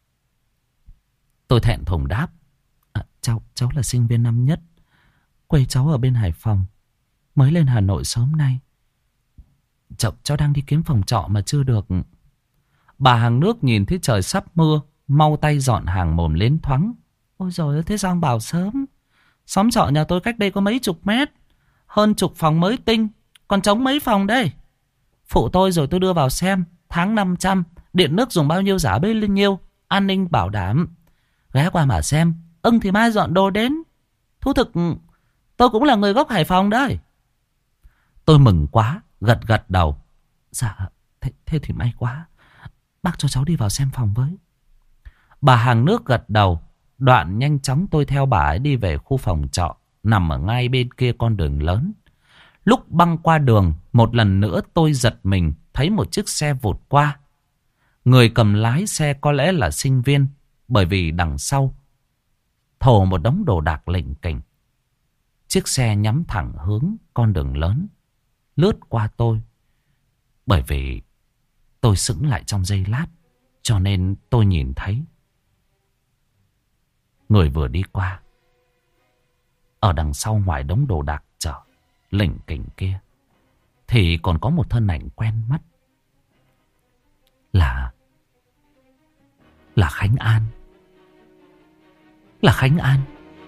Tôi thẹn thùng đáp. Cháu là sinh viên năm nhất. Quê cháu ở bên Hải Phòng, mới lên Hà Nội sớm nay. Cháu đang đi kiếm phòng trọ mà chưa được. Bà hàng nước nhìn thấy trời sắp mưa, mau tay dọn hàng mồm lên thoáng. Ôi giời, thế sao không bảo sớm? Xóm trọ nhà tôi cách đây có mấy chục mét, hơn chục phòng mới tinh, còn trống mấy phòng đây. Phụ tôi rồi tôi đưa vào xem. Tháng 500, điện nước dùng bao nhiêu giá bấy nhiêu, an ninh bảo đảm. Ghé qua mà xem, ưng thì mai dọn đồ đến. Thú thực tôi cũng là người gốc Hải Phòng đấy. Tôi mừng quá, gật đầu. Dạ, thế thì may quá. Bác cho cháu đi vào xem phòng với. Bà hàng nước gật đầu. Đoạn nhanh chóng tôi theo bà ấy đi về khu phòng trọ nằm ở ngay bên kia con đường lớn. Lúc băng qua đường, một lần nữa tôi giật mình thấy một chiếc xe vụt qua. Người cầm lái xe có lẽ là sinh viên, bởi vì đằng sau thồ một đống đồ đạc lỉnh kỉnh. Chiếc xe nhắm thẳng hướng con đường lớn, lướt qua tôi. Bởi vì tôi sững lại trong giây lát, cho nên tôi nhìn thấy người vừa đi qua. Ở đằng sau ngoài đống đồ đạc chở lỉnh kỉnh kia thì còn có một thân ảnh quen mắt. Là Khánh An. Là Khánh An.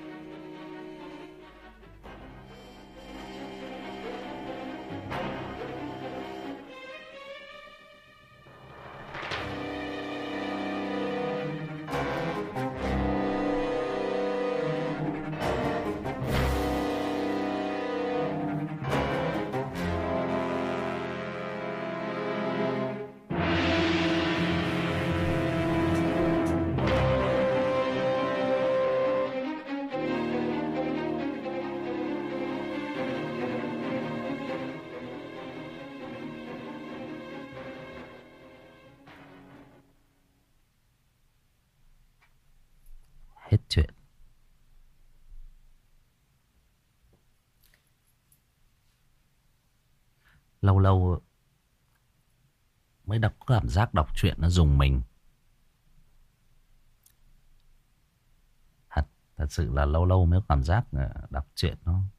Hết chuyện. Lâu lâu mới đọc cảm giác đọc truyện nó dùng mình. Thật sự là lâu lâu mới có cảm giác đọc truyện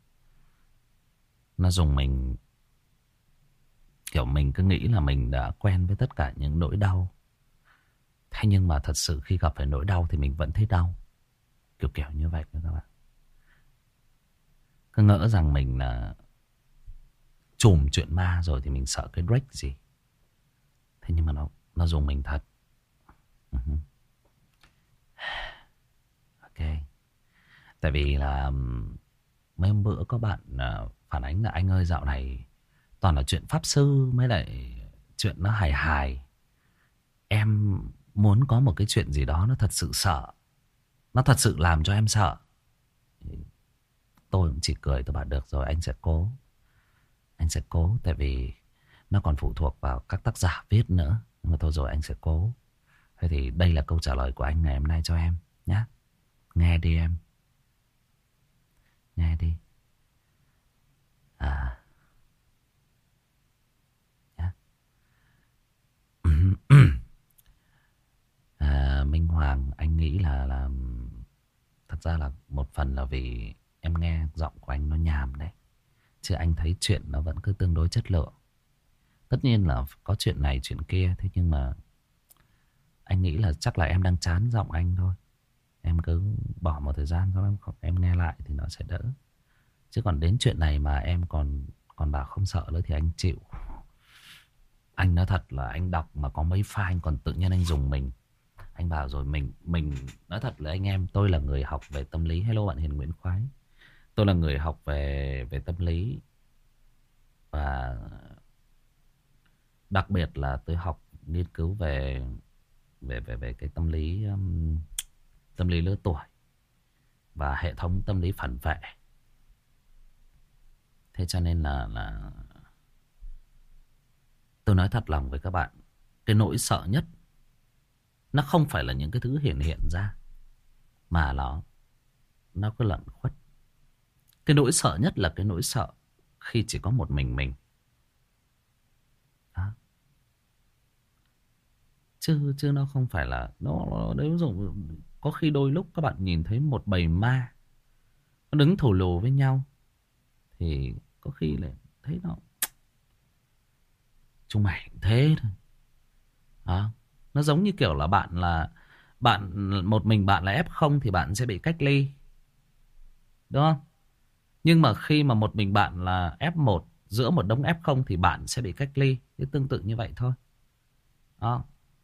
nó dùng mình. Kiểu mình cứ nghĩ là mình đã quen với tất cả những nỗi đau. Thế nhưng mà thật sự khi gặp phải nỗi đau thì mình vẫn thấy đau. Kiểu như vậy đó các bạn. Cứ ngỡ rằng mình là trùm chuyện ma rồi thì mình sợ cái Drake gì. Thế nhưng mà nó dùng mình thật. Ok. Tại vì là mấy hôm bữa có bạn phản ánh là anh ơi dạo này toàn là chuyện pháp sư mới lại chuyện nó hài hài. Em muốn có một cái chuyện gì đó nó thật sự sợ. Nó thật sự làm cho em sợ. Tôi cũng chỉ cười, tôi bảo được rồi, anh sẽ cố. Anh sẽ cố, tại vì nó còn phụ thuộc vào các tác giả viết nữa. Nhưng mà thôi rồi, anh sẽ cố. Thế thì đây là câu trả lời của anh ngày hôm nay cho em nhé. Nghe đi em. Nghe đi. Minh Hoàng, anh nghĩ là thật ra là một phần là vì em nghe giọng của anh nó nhàm đấy. Chứ anh thấy chuyện nó vẫn cứ tương đối chất lượng. Tất nhiên là có chuyện này chuyện kia. Thế nhưng mà anh nghĩ là chắc là em đang chán giọng anh thôi. Em cứ bỏ một thời gian cho em nghe lại thì nó sẽ đỡ. Chứ còn đến chuyện này mà em còn bảo không sợ nữa thì anh chịu. Anh nói thật là anh đọc mà có mấy file anh còn tự nhiên anh dùng mình. Anh bảo rồi mình nói thật là anh em, tôi là người học về tâm lý. Hello bạn Hiền Nguyễn Khoái. Tôi là người học về tâm lý. Và đặc biệt là tôi học nghiên cứu về cái tâm lý lứa tuổi và hệ thống tâm lý phản vệ. Thế cho nên là tôi nói thật lòng với các bạn, cái nỗi sợ nhất nó không phải là những cái thứ hiện ra, mà nó cứ lẩn khuất. Cái nỗi sợ nhất là cái nỗi sợ khi chỉ có một mình. Đó. Chứ nó không phải là nó nếu dùng, có khi đôi lúc các bạn nhìn thấy một bầy ma nó đứng thù lù với nhau thì có khi lại thấy nó chúng mày cũng thế thôi. Đó. Nó giống như kiểu là bạn một mình bạn là F0 thì bạn sẽ bị cách ly, đúng không? Nhưng mà khi mà một mình bạn là F1 giữa một đống F0 thì bạn sẽ bị cách ly. Thì tương tự như vậy thôi. Đó.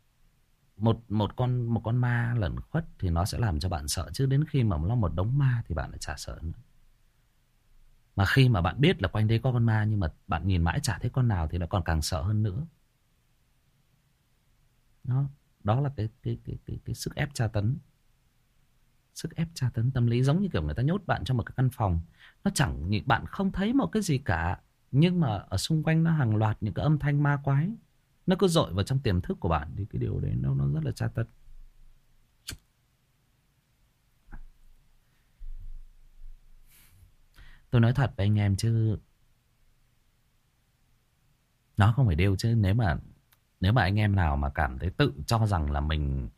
Một con ma lẩn khuất thì nó sẽ làm cho bạn sợ, chứ đến khi mà nó một đống ma thì bạn lại chả sợ nữa. Mà khi mà bạn biết là quanh đây có con ma nhưng mà bạn nhìn mãi chả thấy con nào thì nó còn càng sợ hơn nữa. Đó là cái sức ép tra tấn. Sức ép tra tấn tâm lý, giống như kiểu người ta nhốt bạn trong một cái căn phòng. Nó chẳng, bạn không thấy một cái gì cả, nhưng mà ở xung quanh nó hàng loạt những cái âm thanh ma quái. Nó cứ dội vào trong tiềm thức của bạn. Thì cái điều đấy nó rất là tra tấn. Tôi nói thật với anh em chứ nó không phải điêu. Chứ nếu mà anh em nào mà cảm thấy tự cho rằng là mình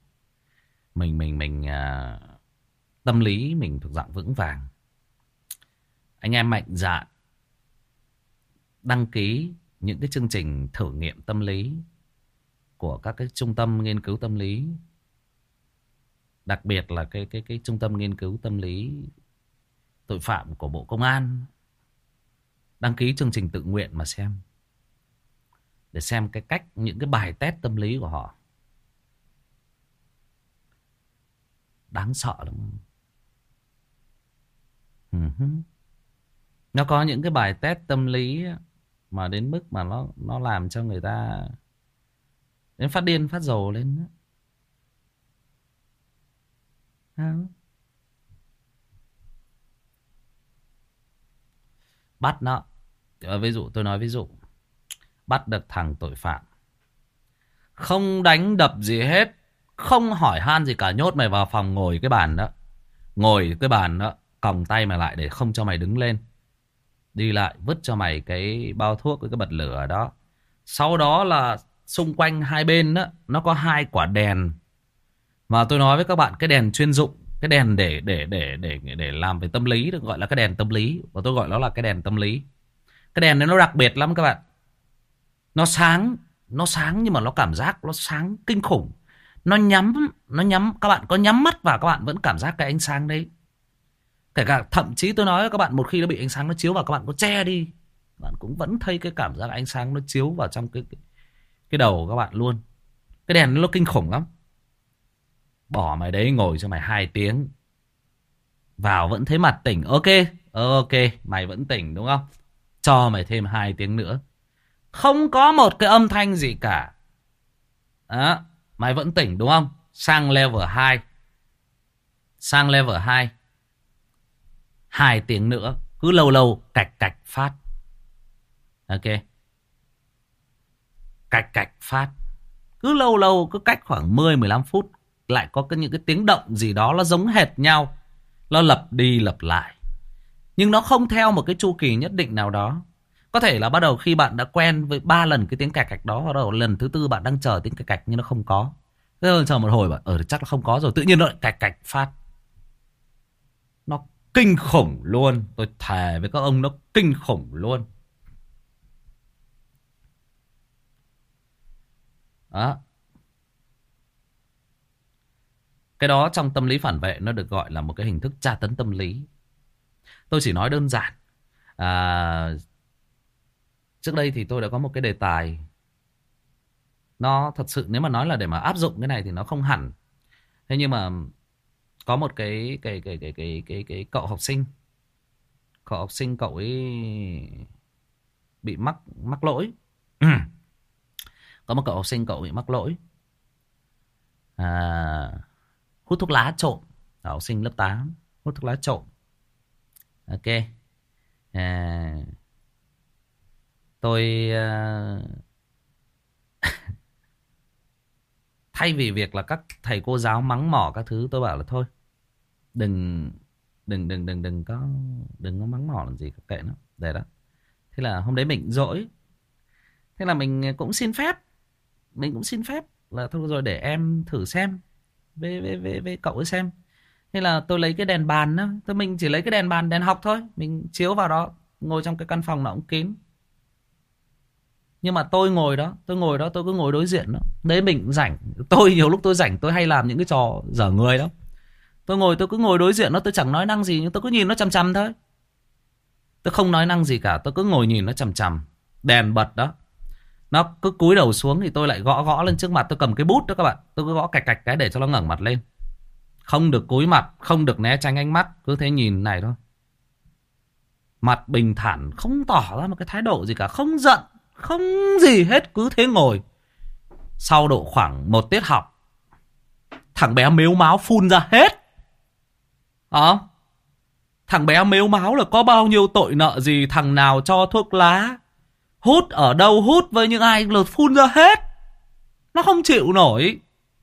tâm lý mình thuộc dạng vững vàng, anh em mạnh dạn đăng ký những cái chương trình thử nghiệm tâm lý của các cái trung tâm nghiên cứu tâm lý, đặc biệt là cái trung tâm nghiên cứu tâm lý tội phạm của Bộ Công an. Đăng ký chương trình tự nguyện mà xem, để xem cái cách, những cái bài test tâm lý của họ đáng sợ lắm. Nó có những cái bài test tâm lý mà đến mức mà nó làm cho người ta đến phát điên phát rồ lên. Bắt nó, ví dụ tôi nói ví dụ, bắt được thằng tội phạm, không đánh đập gì hết, không hỏi han gì cả, nhốt mày vào phòng ngồi cái bàn đó, còng tay mày lại để không cho mày đứng lên, đi lại vứt cho mày cái bao thuốc với cái bật lửa đó. Sau đó là xung quanh hai bên đó, nó có hai quả đèn. Mà tôi nói với các bạn, cái đèn chuyên dụng, cái đèn để làm về tâm lý được gọi là cái đèn tâm lý, và tôi gọi nó là cái đèn tâm lý. Cái đèn này nó đặc biệt lắm các bạn. Nó sáng nhưng mà nó cảm giác nó sáng kinh khủng. Nó nhắm, các bạn có nhắm mắt vào các bạn vẫn cảm giác cái ánh sáng đấy. Kể cả thậm chí tôi nói với các bạn, một khi nó bị ánh sáng nó chiếu vào, các bạn có che đi, bạn cũng vẫn thấy cái cảm giác ánh sáng nó chiếu vào trong cái đầu của các bạn luôn. Cái đèn nó kinh khủng lắm. Bỏ mày đấy ngồi cho mày 2 tiếng, vào vẫn thấy mặt tỉnh. Ok, mày vẫn tỉnh đúng không? Cho mày thêm 2 tiếng nữa, không có một cái âm thanh gì cả. Đó, mày vẫn tỉnh đúng không? Sang level 2. 2 tiếng nữa, cứ lâu lâu cạch phát. Ok, cạch phát. Cứ lâu lâu, cứ cách khoảng 10-15 phút lại có những cái tiếng động gì đó nó giống hệt nhau, nó lặp đi lặp lại, nhưng nó không theo một cái chu kỳ nhất định nào đó. Có thể là bắt đầu khi bạn đã quen với 3 lần cái tiếng cạch đó, bắt đầu lần thứ 4 bạn đang chờ tiếng cạch nhưng nó không có. Thế rồi chờ một hồi bạn chắc là không có rồi, tự nhiên nó lại cạch phát. Nó kinh khủng luôn, tôi thề với các ông, nó kinh khủng luôn. Đó. Cái đó trong tâm lý phản vệ nó được gọi là một cái hình thức tra tấn tâm lý. Tôi chỉ nói đơn giản. Trước đây thì tôi đã có một cái đề tài Nó thật sự nếu mà nói là để mà áp dụng cái này thì nó không hẳn. Thế nhưng mà có một cái cậu học sinh. Cậu học sinh cậu ấy bị mắc lỗi. Có một cậu học sinh cậu bị mắc lỗi hút thuốc lá trộm. Học sinh lớp 8 hút thuốc lá trộm. Ok. Tôi thay vì việc là các thầy cô giáo mắng mỏ các thứ, tôi bảo là thôi, đừng có mắng mỏ làm gì, kệ nó, để đó. Thế là hôm đấy mình dỗi, thế là mình cũng xin phép là thôi rồi để em thử xem với cậu ấy xem. Thế là tôi lấy cái đèn bàn đó, mình chỉ lấy cái đèn bàn, đèn học thôi, mình chiếu vào đó, ngồi trong cái căn phòng nó cũng kín. Nhưng mà tôi ngồi đó, tôi cứ ngồi đối diện đó. Đấy mình cũng rảnh. Tôi nhiều lúc tôi rảnh tôi hay làm những cái trò dở người đó. Tôi cứ ngồi đối diện nó, tôi chẳng nói năng gì, nhưng tôi cứ nhìn nó chằm chằm thôi. Tôi không nói năng gì cả, tôi cứ ngồi nhìn nó chằm chằm. Đèn bật đó, nó cứ cúi đầu xuống thì tôi lại gõ lên trước mặt. Tôi cầm cái bút đó các bạn, tôi cứ gõ cạch cạch cái để cho nó ngẩng mặt lên. Không được cúi mặt, không được né tránh ánh mắt, cứ thế nhìn này thôi. Mặt bình thản, không tỏ ra một cái thái độ gì cả, không giận, không gì hết, cứ thế ngồi. Sau độ khoảng 1 tiết học, thằng bé mếu máo phun ra hết. Thằng bé mếu máo là có bao nhiêu tội nợ gì, thằng nào cho thuốc lá, hút ở đâu, hút với những ai là phun ra hết. Nó không chịu nổi.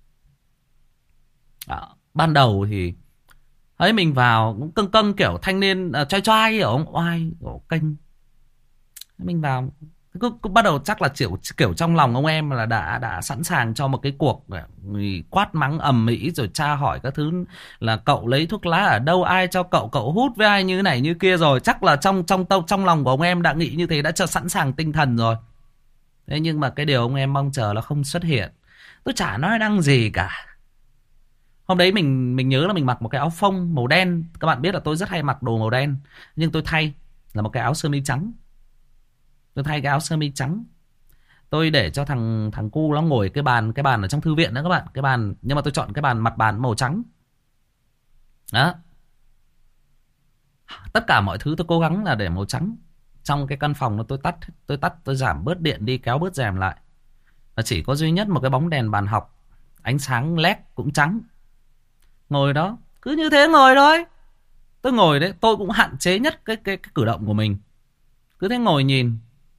Ban đầu thì ấy mình vào cũng cưng kiểu thanh niên trai trai hiểu không, oai kênh. Mình vào cứ bắt đầu chắc là kiểu trong lòng ông em là đã sẵn sàng cho một cái cuộc quát mắng ầm ĩ rồi tra hỏi các thứ, là cậu lấy thuốc lá ở đâu, ai cho cậu hút với ai như này như kia rồi. Chắc là trong lòng của ông em đã nghĩ như thế, đã cho sẵn sàng tinh thần rồi. Thế nhưng mà cái điều ông em mong chờ là không xuất hiện. Tôi chả nói năng gì cả. Hôm đấy mình nhớ là mình mặc một cái áo phông màu đen. Các bạn biết là tôi rất hay mặc đồ màu đen, nhưng tôi thay là một cái áo sơ mi trắng. Tôi thay cái áo sơ mi trắng. Tôi để cho thằng cu nó ngồi cái bàn ở trong thư viện đó các bạn. Cái bàn, nhưng mà tôi chọn cái mặt bàn màu trắng. Đó. Tất cả mọi thứ tôi cố gắng là để màu trắng. Trong cái căn phòng nó tôi giảm bớt điện đi, kéo bớt rèm lại. Và chỉ có duy nhất một cái bóng đèn bàn học, ánh sáng led cũng trắng. Ngồi đó, cứ như thế ngồi thôi. Tôi ngồi đấy, tôi cũng hạn chế nhất cái cử động của mình. Cứ thế ngồi nhìn.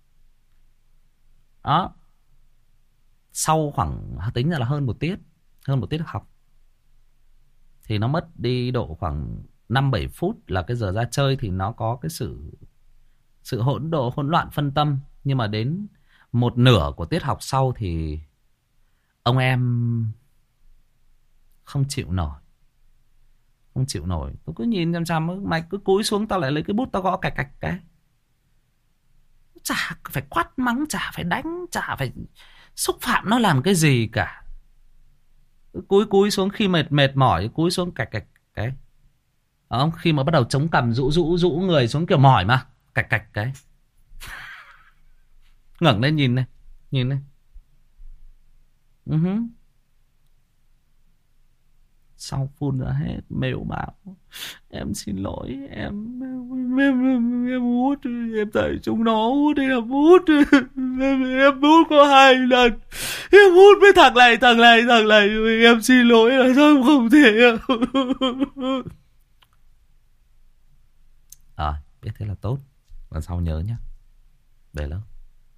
Đó. Sau khoảng tính ra là hơn một tiết học thì nó mất đi độ khoảng 5-7 phút là cái giờ ra chơi, thì nó có cái sự hỗn loạn phân tâm. Nhưng mà đến một nửa của tiết học sau thì ông em không chịu nổi. Tôi cứ nhìn chăm chăm, mày cứ cúi xuống, tao lại lấy cái bút tao gõ cạch cạch cái. Chả phải quát mắng, chả phải đánh, chả phải xúc phạm nó làm cái gì cả. Cúi xuống khi mệt mỏi, cúi xuống cạch cạch cái. Đó, khi mà bắt đầu chống cằm rũ người xuống kiểu mỏi mà, cạch cạch cái. Ngẩng lên nhìn này. Sau phun ra hết, mếu máo. Em xin lỗi, em hút, em thấy chúng nó hút hay là hút. Em hút có 2 lần. Em hút với thằng này, em xin lỗi là sao không thể. Biết thế là tốt. Lần sau nhớ nhé. Để lâu.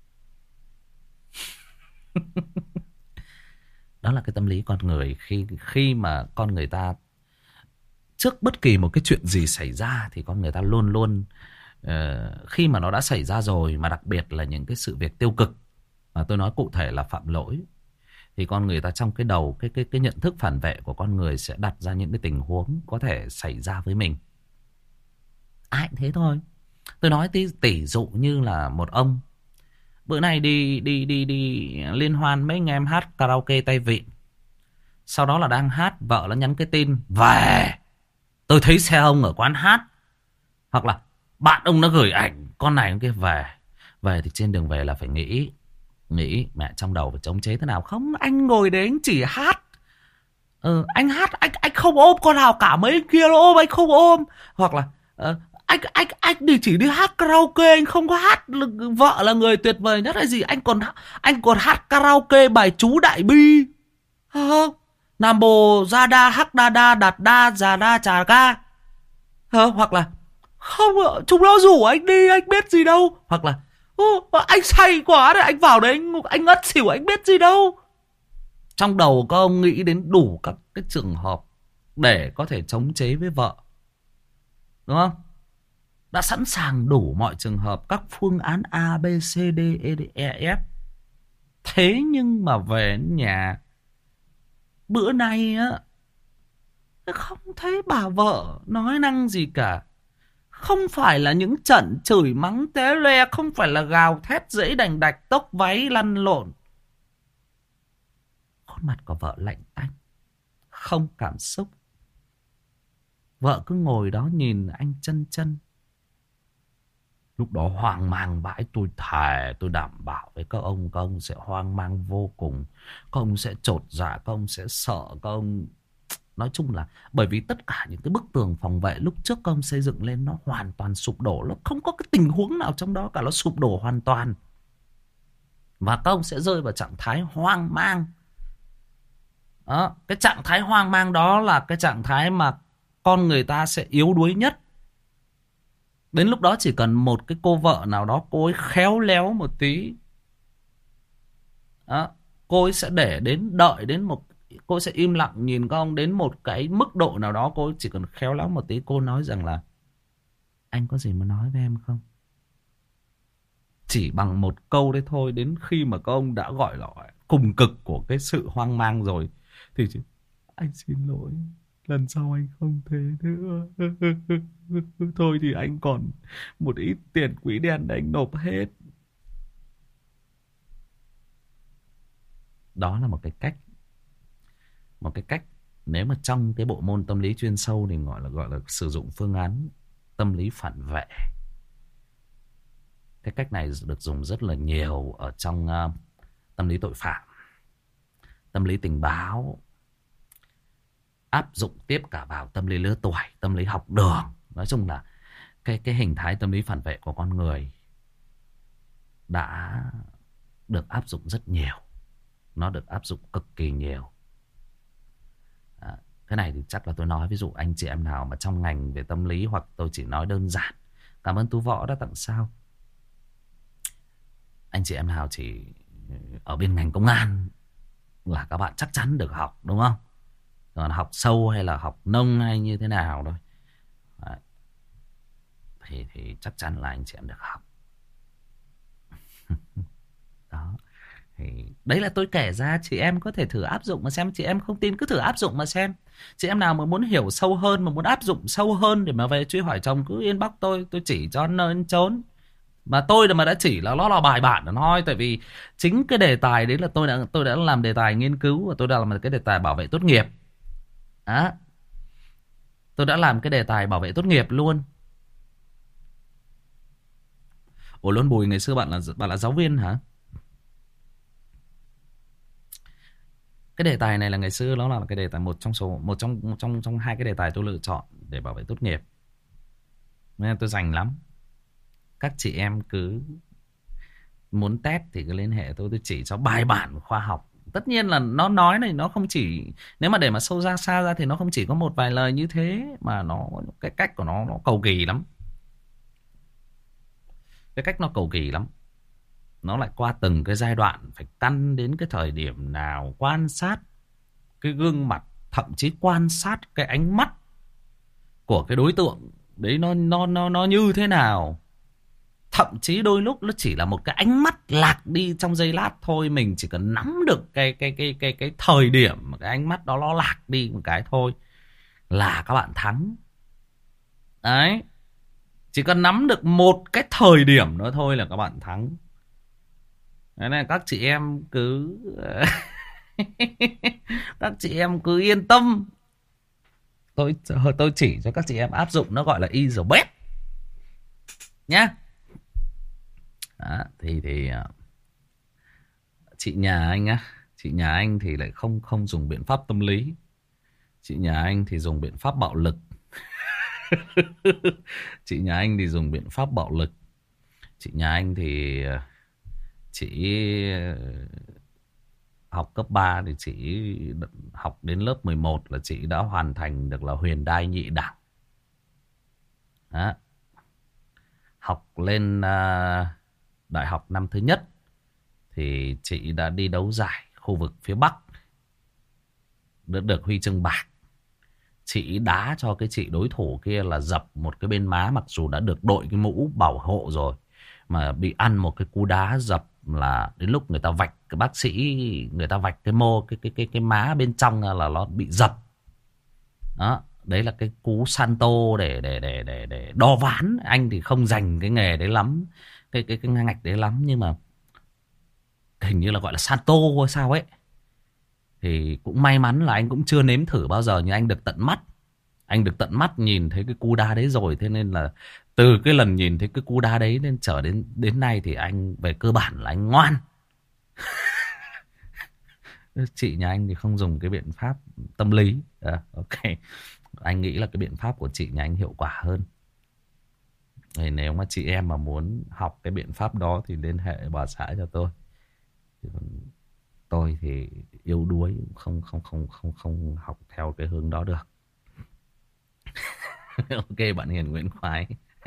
Đó là cái tâm lý con người khi mà con người ta trước bất kỳ một cái chuyện gì xảy ra thì con người ta luôn luôn khi mà nó đã xảy ra rồi, mà đặc biệt là những cái sự việc tiêu cực mà tôi nói cụ thể là phạm lỗi, thì con người ta trong cái đầu cái nhận thức phản vệ của con người sẽ đặt ra những cái tình huống có thể xảy ra với mình. Ai cũng thế thôi. Tôi nói tỷ dụ như là một ông bữa nay đi liên hoan mấy anh em hát karaoke tay vịn. Sau đó là đang hát, vợ nó nhắn cái tin về, tôi thấy xe ông ở quán hát. Hoặc là bạn ông nó gửi ảnh con này con kia về thì trên đường về là phải nghĩ nghĩ mẹ trong đầu phải chống chế thế nào. Không, anh ngồi đấy anh chỉ hát. Anh hát, anh không ôm con nào cả, mấy kia nó ôm anh không ôm. Hoặc là anh chỉ đi hát karaoke, anh không có hát vợ là người tuyệt vời nhất hay gì. Anh còn hát karaoke bài chú Đại Bi. Nam bồ ra đa hắc đa đa đạt đa già đa trà ga. Hoặc là không, chúng nó rủ anh đi, anh biết gì đâu. Hoặc là anh say quá đấy, anh vào đấy anh ngất xỉu, anh biết gì đâu. Trong đầu các ông nghĩ đến đủ các cái trường hợp để có thể chống chế với vợ, đúng không? Đã sẵn sàng đủ mọi trường hợp, các phương án A, B, C, D, E, F. Thế nhưng mà về nhà bữa nay á, không thấy bà vợ nói năng gì cả. Không phải là những trận chửi mắng té loe, không phải là gào thét dẫy đành đạch tốc váy lăn lộn. Khuôn mặt của vợ lạnh tanh, không cảm xúc. Vợ cứ ngồi đó nhìn anh chân chân. Lúc đó hoang mang vãi, tôi thề, tôi đảm bảo với các ông sẽ hoang mang vô cùng. Các ông sẽ chột dạ, các ông sẽ sợ, các ông... Nói chung là bởi vì tất cả những cái bức tường phòng vệ lúc trước các ông xây dựng lên nó hoàn toàn sụp đổ. Nó không có cái tình huống nào trong đó cả, nó sụp đổ hoàn toàn. Và các ông sẽ rơi vào trạng thái hoang mang. Đó, cái trạng thái hoang mang đó là cái trạng thái mà con người ta sẽ yếu đuối nhất. Đến lúc đó chỉ cần một cái cô vợ nào đó, cô ấy khéo léo một tí. Đó, cô ấy sẽ đợi đến một... Cô sẽ im lặng nhìn các ông đến một cái mức độ nào đó. Cô chỉ cần khéo léo một tí, cô nói rằng là anh có gì muốn nói với em không? Chỉ bằng một câu đấy thôi. Đến khi mà các ông đã gọi là cùng cực của cái sự hoang mang rồi thì chỉ, anh xin lỗi, lần sau anh không thế nữa. Thôi thì anh còn một ít tiền quỹ đen để anh nộp hết. Đó là một cái cách. Một cái cách nếu mà trong cái bộ môn tâm lý chuyên sâu thì gọi là sử dụng phương án tâm lý phản vệ. Cái cách này được dùng rất là nhiều ở trong tâm lý tội phạm, tâm lý tình báo, áp dụng tiếp cả vào tâm lý lứa tuổi, tâm lý học đường. Nói chung là cái hình thái tâm lý phản vệ của con người đã được áp dụng rất nhiều. Nó được áp dụng cực kỳ nhiều. Cái này thì chắc là tôi nói ví dụ anh chị em nào mà trong ngành về tâm lý, hoặc tôi chỉ nói đơn giản. Cảm ơn Tú Võ đã tặng sao. Anh chị em nào chỉ ở bên ngành công an là các bạn chắc chắn được học, đúng không? Còn học sâu hay là học nông hay như thế nào thôi, đấy, thì chắc chắn là anh chị em được học. Đó. Thì đấy là tôi kể ra, chị em có thể thử áp dụng mà xem. Chị em không tin cứ thử áp dụng mà xem. Chị em nào mà muốn hiểu sâu hơn, mà muốn áp dụng sâu hơn để mà về truy hỏi chồng, cứ inbox tôi chỉ cho nơi trốn. Mà tôi mà đã chỉ là nó là bài bản là thôi. Tại vì chính cái đề tài đấy là tôi đã làm đề tài nghiên cứu, và tôi đã làm cái đề tài bảo vệ tốt nghiệp. Đó. Tôi đã làm cái đề tài bảo vệ tốt nghiệp luôn. Ủa Luân Bùi, ngày xưa bạn là giáo viên hả? Cái đề tài này là ngày xưa nó là cái đề tài một trong hai cái đề tài tôi lựa chọn để bảo vệ tốt nghiệp. Nên tôi dành lắm. Các chị em cứ muốn test thì cứ liên hệ tôi chỉ cho bài bản khoa học. Tất nhiên là nó nói này, nó không chỉ, nếu mà để mà sâu ra xa ra thì nó không chỉ có một vài lời như thế, mà nó cái cách của nó cầu kỳ lắm. Cái cách nó cầu kỳ lắm. Nó lại qua từng cái giai đoạn, phải căn đến cái thời điểm nào, quan sát cái gương mặt, thậm chí quan sát cái ánh mắt của cái đối tượng đấy nó như thế nào. Thậm chí đôi lúc nó chỉ là một cái ánh mắt lạc đi trong giây lát thôi, mình chỉ cần nắm được cái thời điểm mà cái ánh mắt đó nó lạc đi một cái thôi là các bạn thắng. Đấy. Chỉ cần nắm được một cái thời điểm nữa thôi là các bạn thắng. Đấy này, các chị em cứ các chị em cứ yên tâm. Tôi chỉ cho các chị em áp dụng, nó gọi là easy bet nhá. Đó, thì Chị nhà anh á, chị nhà anh thì lại không không dùng biện pháp tâm lý. Chị nhà anh thì dùng biện pháp bạo lực. Chị nhà anh thì dùng biện pháp bạo lực. Chị nhà anh thì chỉ học cấp 3 thì chị học đến lớp 11 là chị đã hoàn thành được là huyền đai nhị đẳng. Đó. Học lên đại học năm thứ nhất thì chị đã đi đấu giải khu vực phía Bắc, được huy chương bạc. Chị đá cho cái chị đối thủ kia là dập một cái bên má, mặc dù đã được đội cái mũ bảo hộ rồi mà bị ăn một cái cú đá dập, là đến lúc người ta vạch, cái bác sĩ người ta vạch cái mô cái má bên trong là nó bị dập. Đó, đấy là cái cú Santo để đo ván. Anh thì không dành cái nghề đấy lắm, cái ngạch đấy lắm, nhưng mà hình như là gọi là Santo hay sao ấy. Thì cũng may mắn là anh cũng chưa nếm thử bao giờ, nhưng anh được tận mắt. Anh được tận mắt nhìn thấy cái cú đá đấy rồi, thế nên là từ cái lần nhìn thấy cái cú đá đấy đến trở đến nay thì anh về cơ bản là anh ngoan. Chị nhà anh thì không dùng cái biện pháp tâm lý. Ok, anh nghĩ là cái biện pháp của chị nhà anh hiệu quả hơn. Thì nếu mà chị em mà muốn học cái biện pháp đó thì liên hệ bà xã cho tôi. Tôi thì yếu đuối, không học theo cái hướng đó được. Ok bạn Hiền Nguyễn Khoái.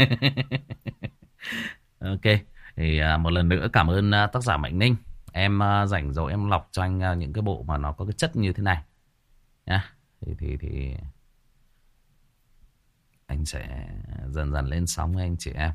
Ok, thì một lần nữa cảm ơn tác giả Mạnh Ninh. Em rảnh rồi em lọc cho anh những cái bộ mà nó có cái chất như thế này nhá. Thì anh sẽ dần dần lên sóng với anh chị em.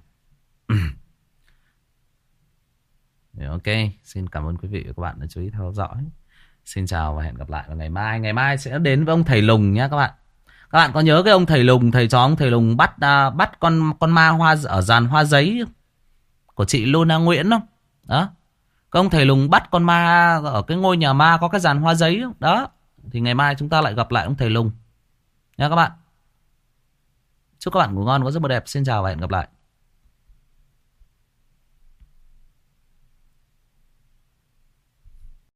Ok, xin cảm ơn quý vị và các bạn đã chú ý theo dõi. Xin chào và hẹn gặp lại vào ngày mai. Ngày mai sẽ đến với ông thầy Lùng nhé các bạn. Các bạn có nhớ cái ông thầy Lùng, thầy chó ông thầy Lùng bắt con ma hoa ở giàn hoa giấy của chị Luna Nguyễn không? Đó. Cái ông thầy Lùng bắt con ma ở cái ngôi nhà ma có cái giàn hoa giấy không? Đó. Thì ngày mai chúng ta lại gặp lại ông thầy Lùng nha các bạn. Chúc các bạn ngủ ngon, có giấc mơ đẹp. Xin chào và hẹn gặp lại.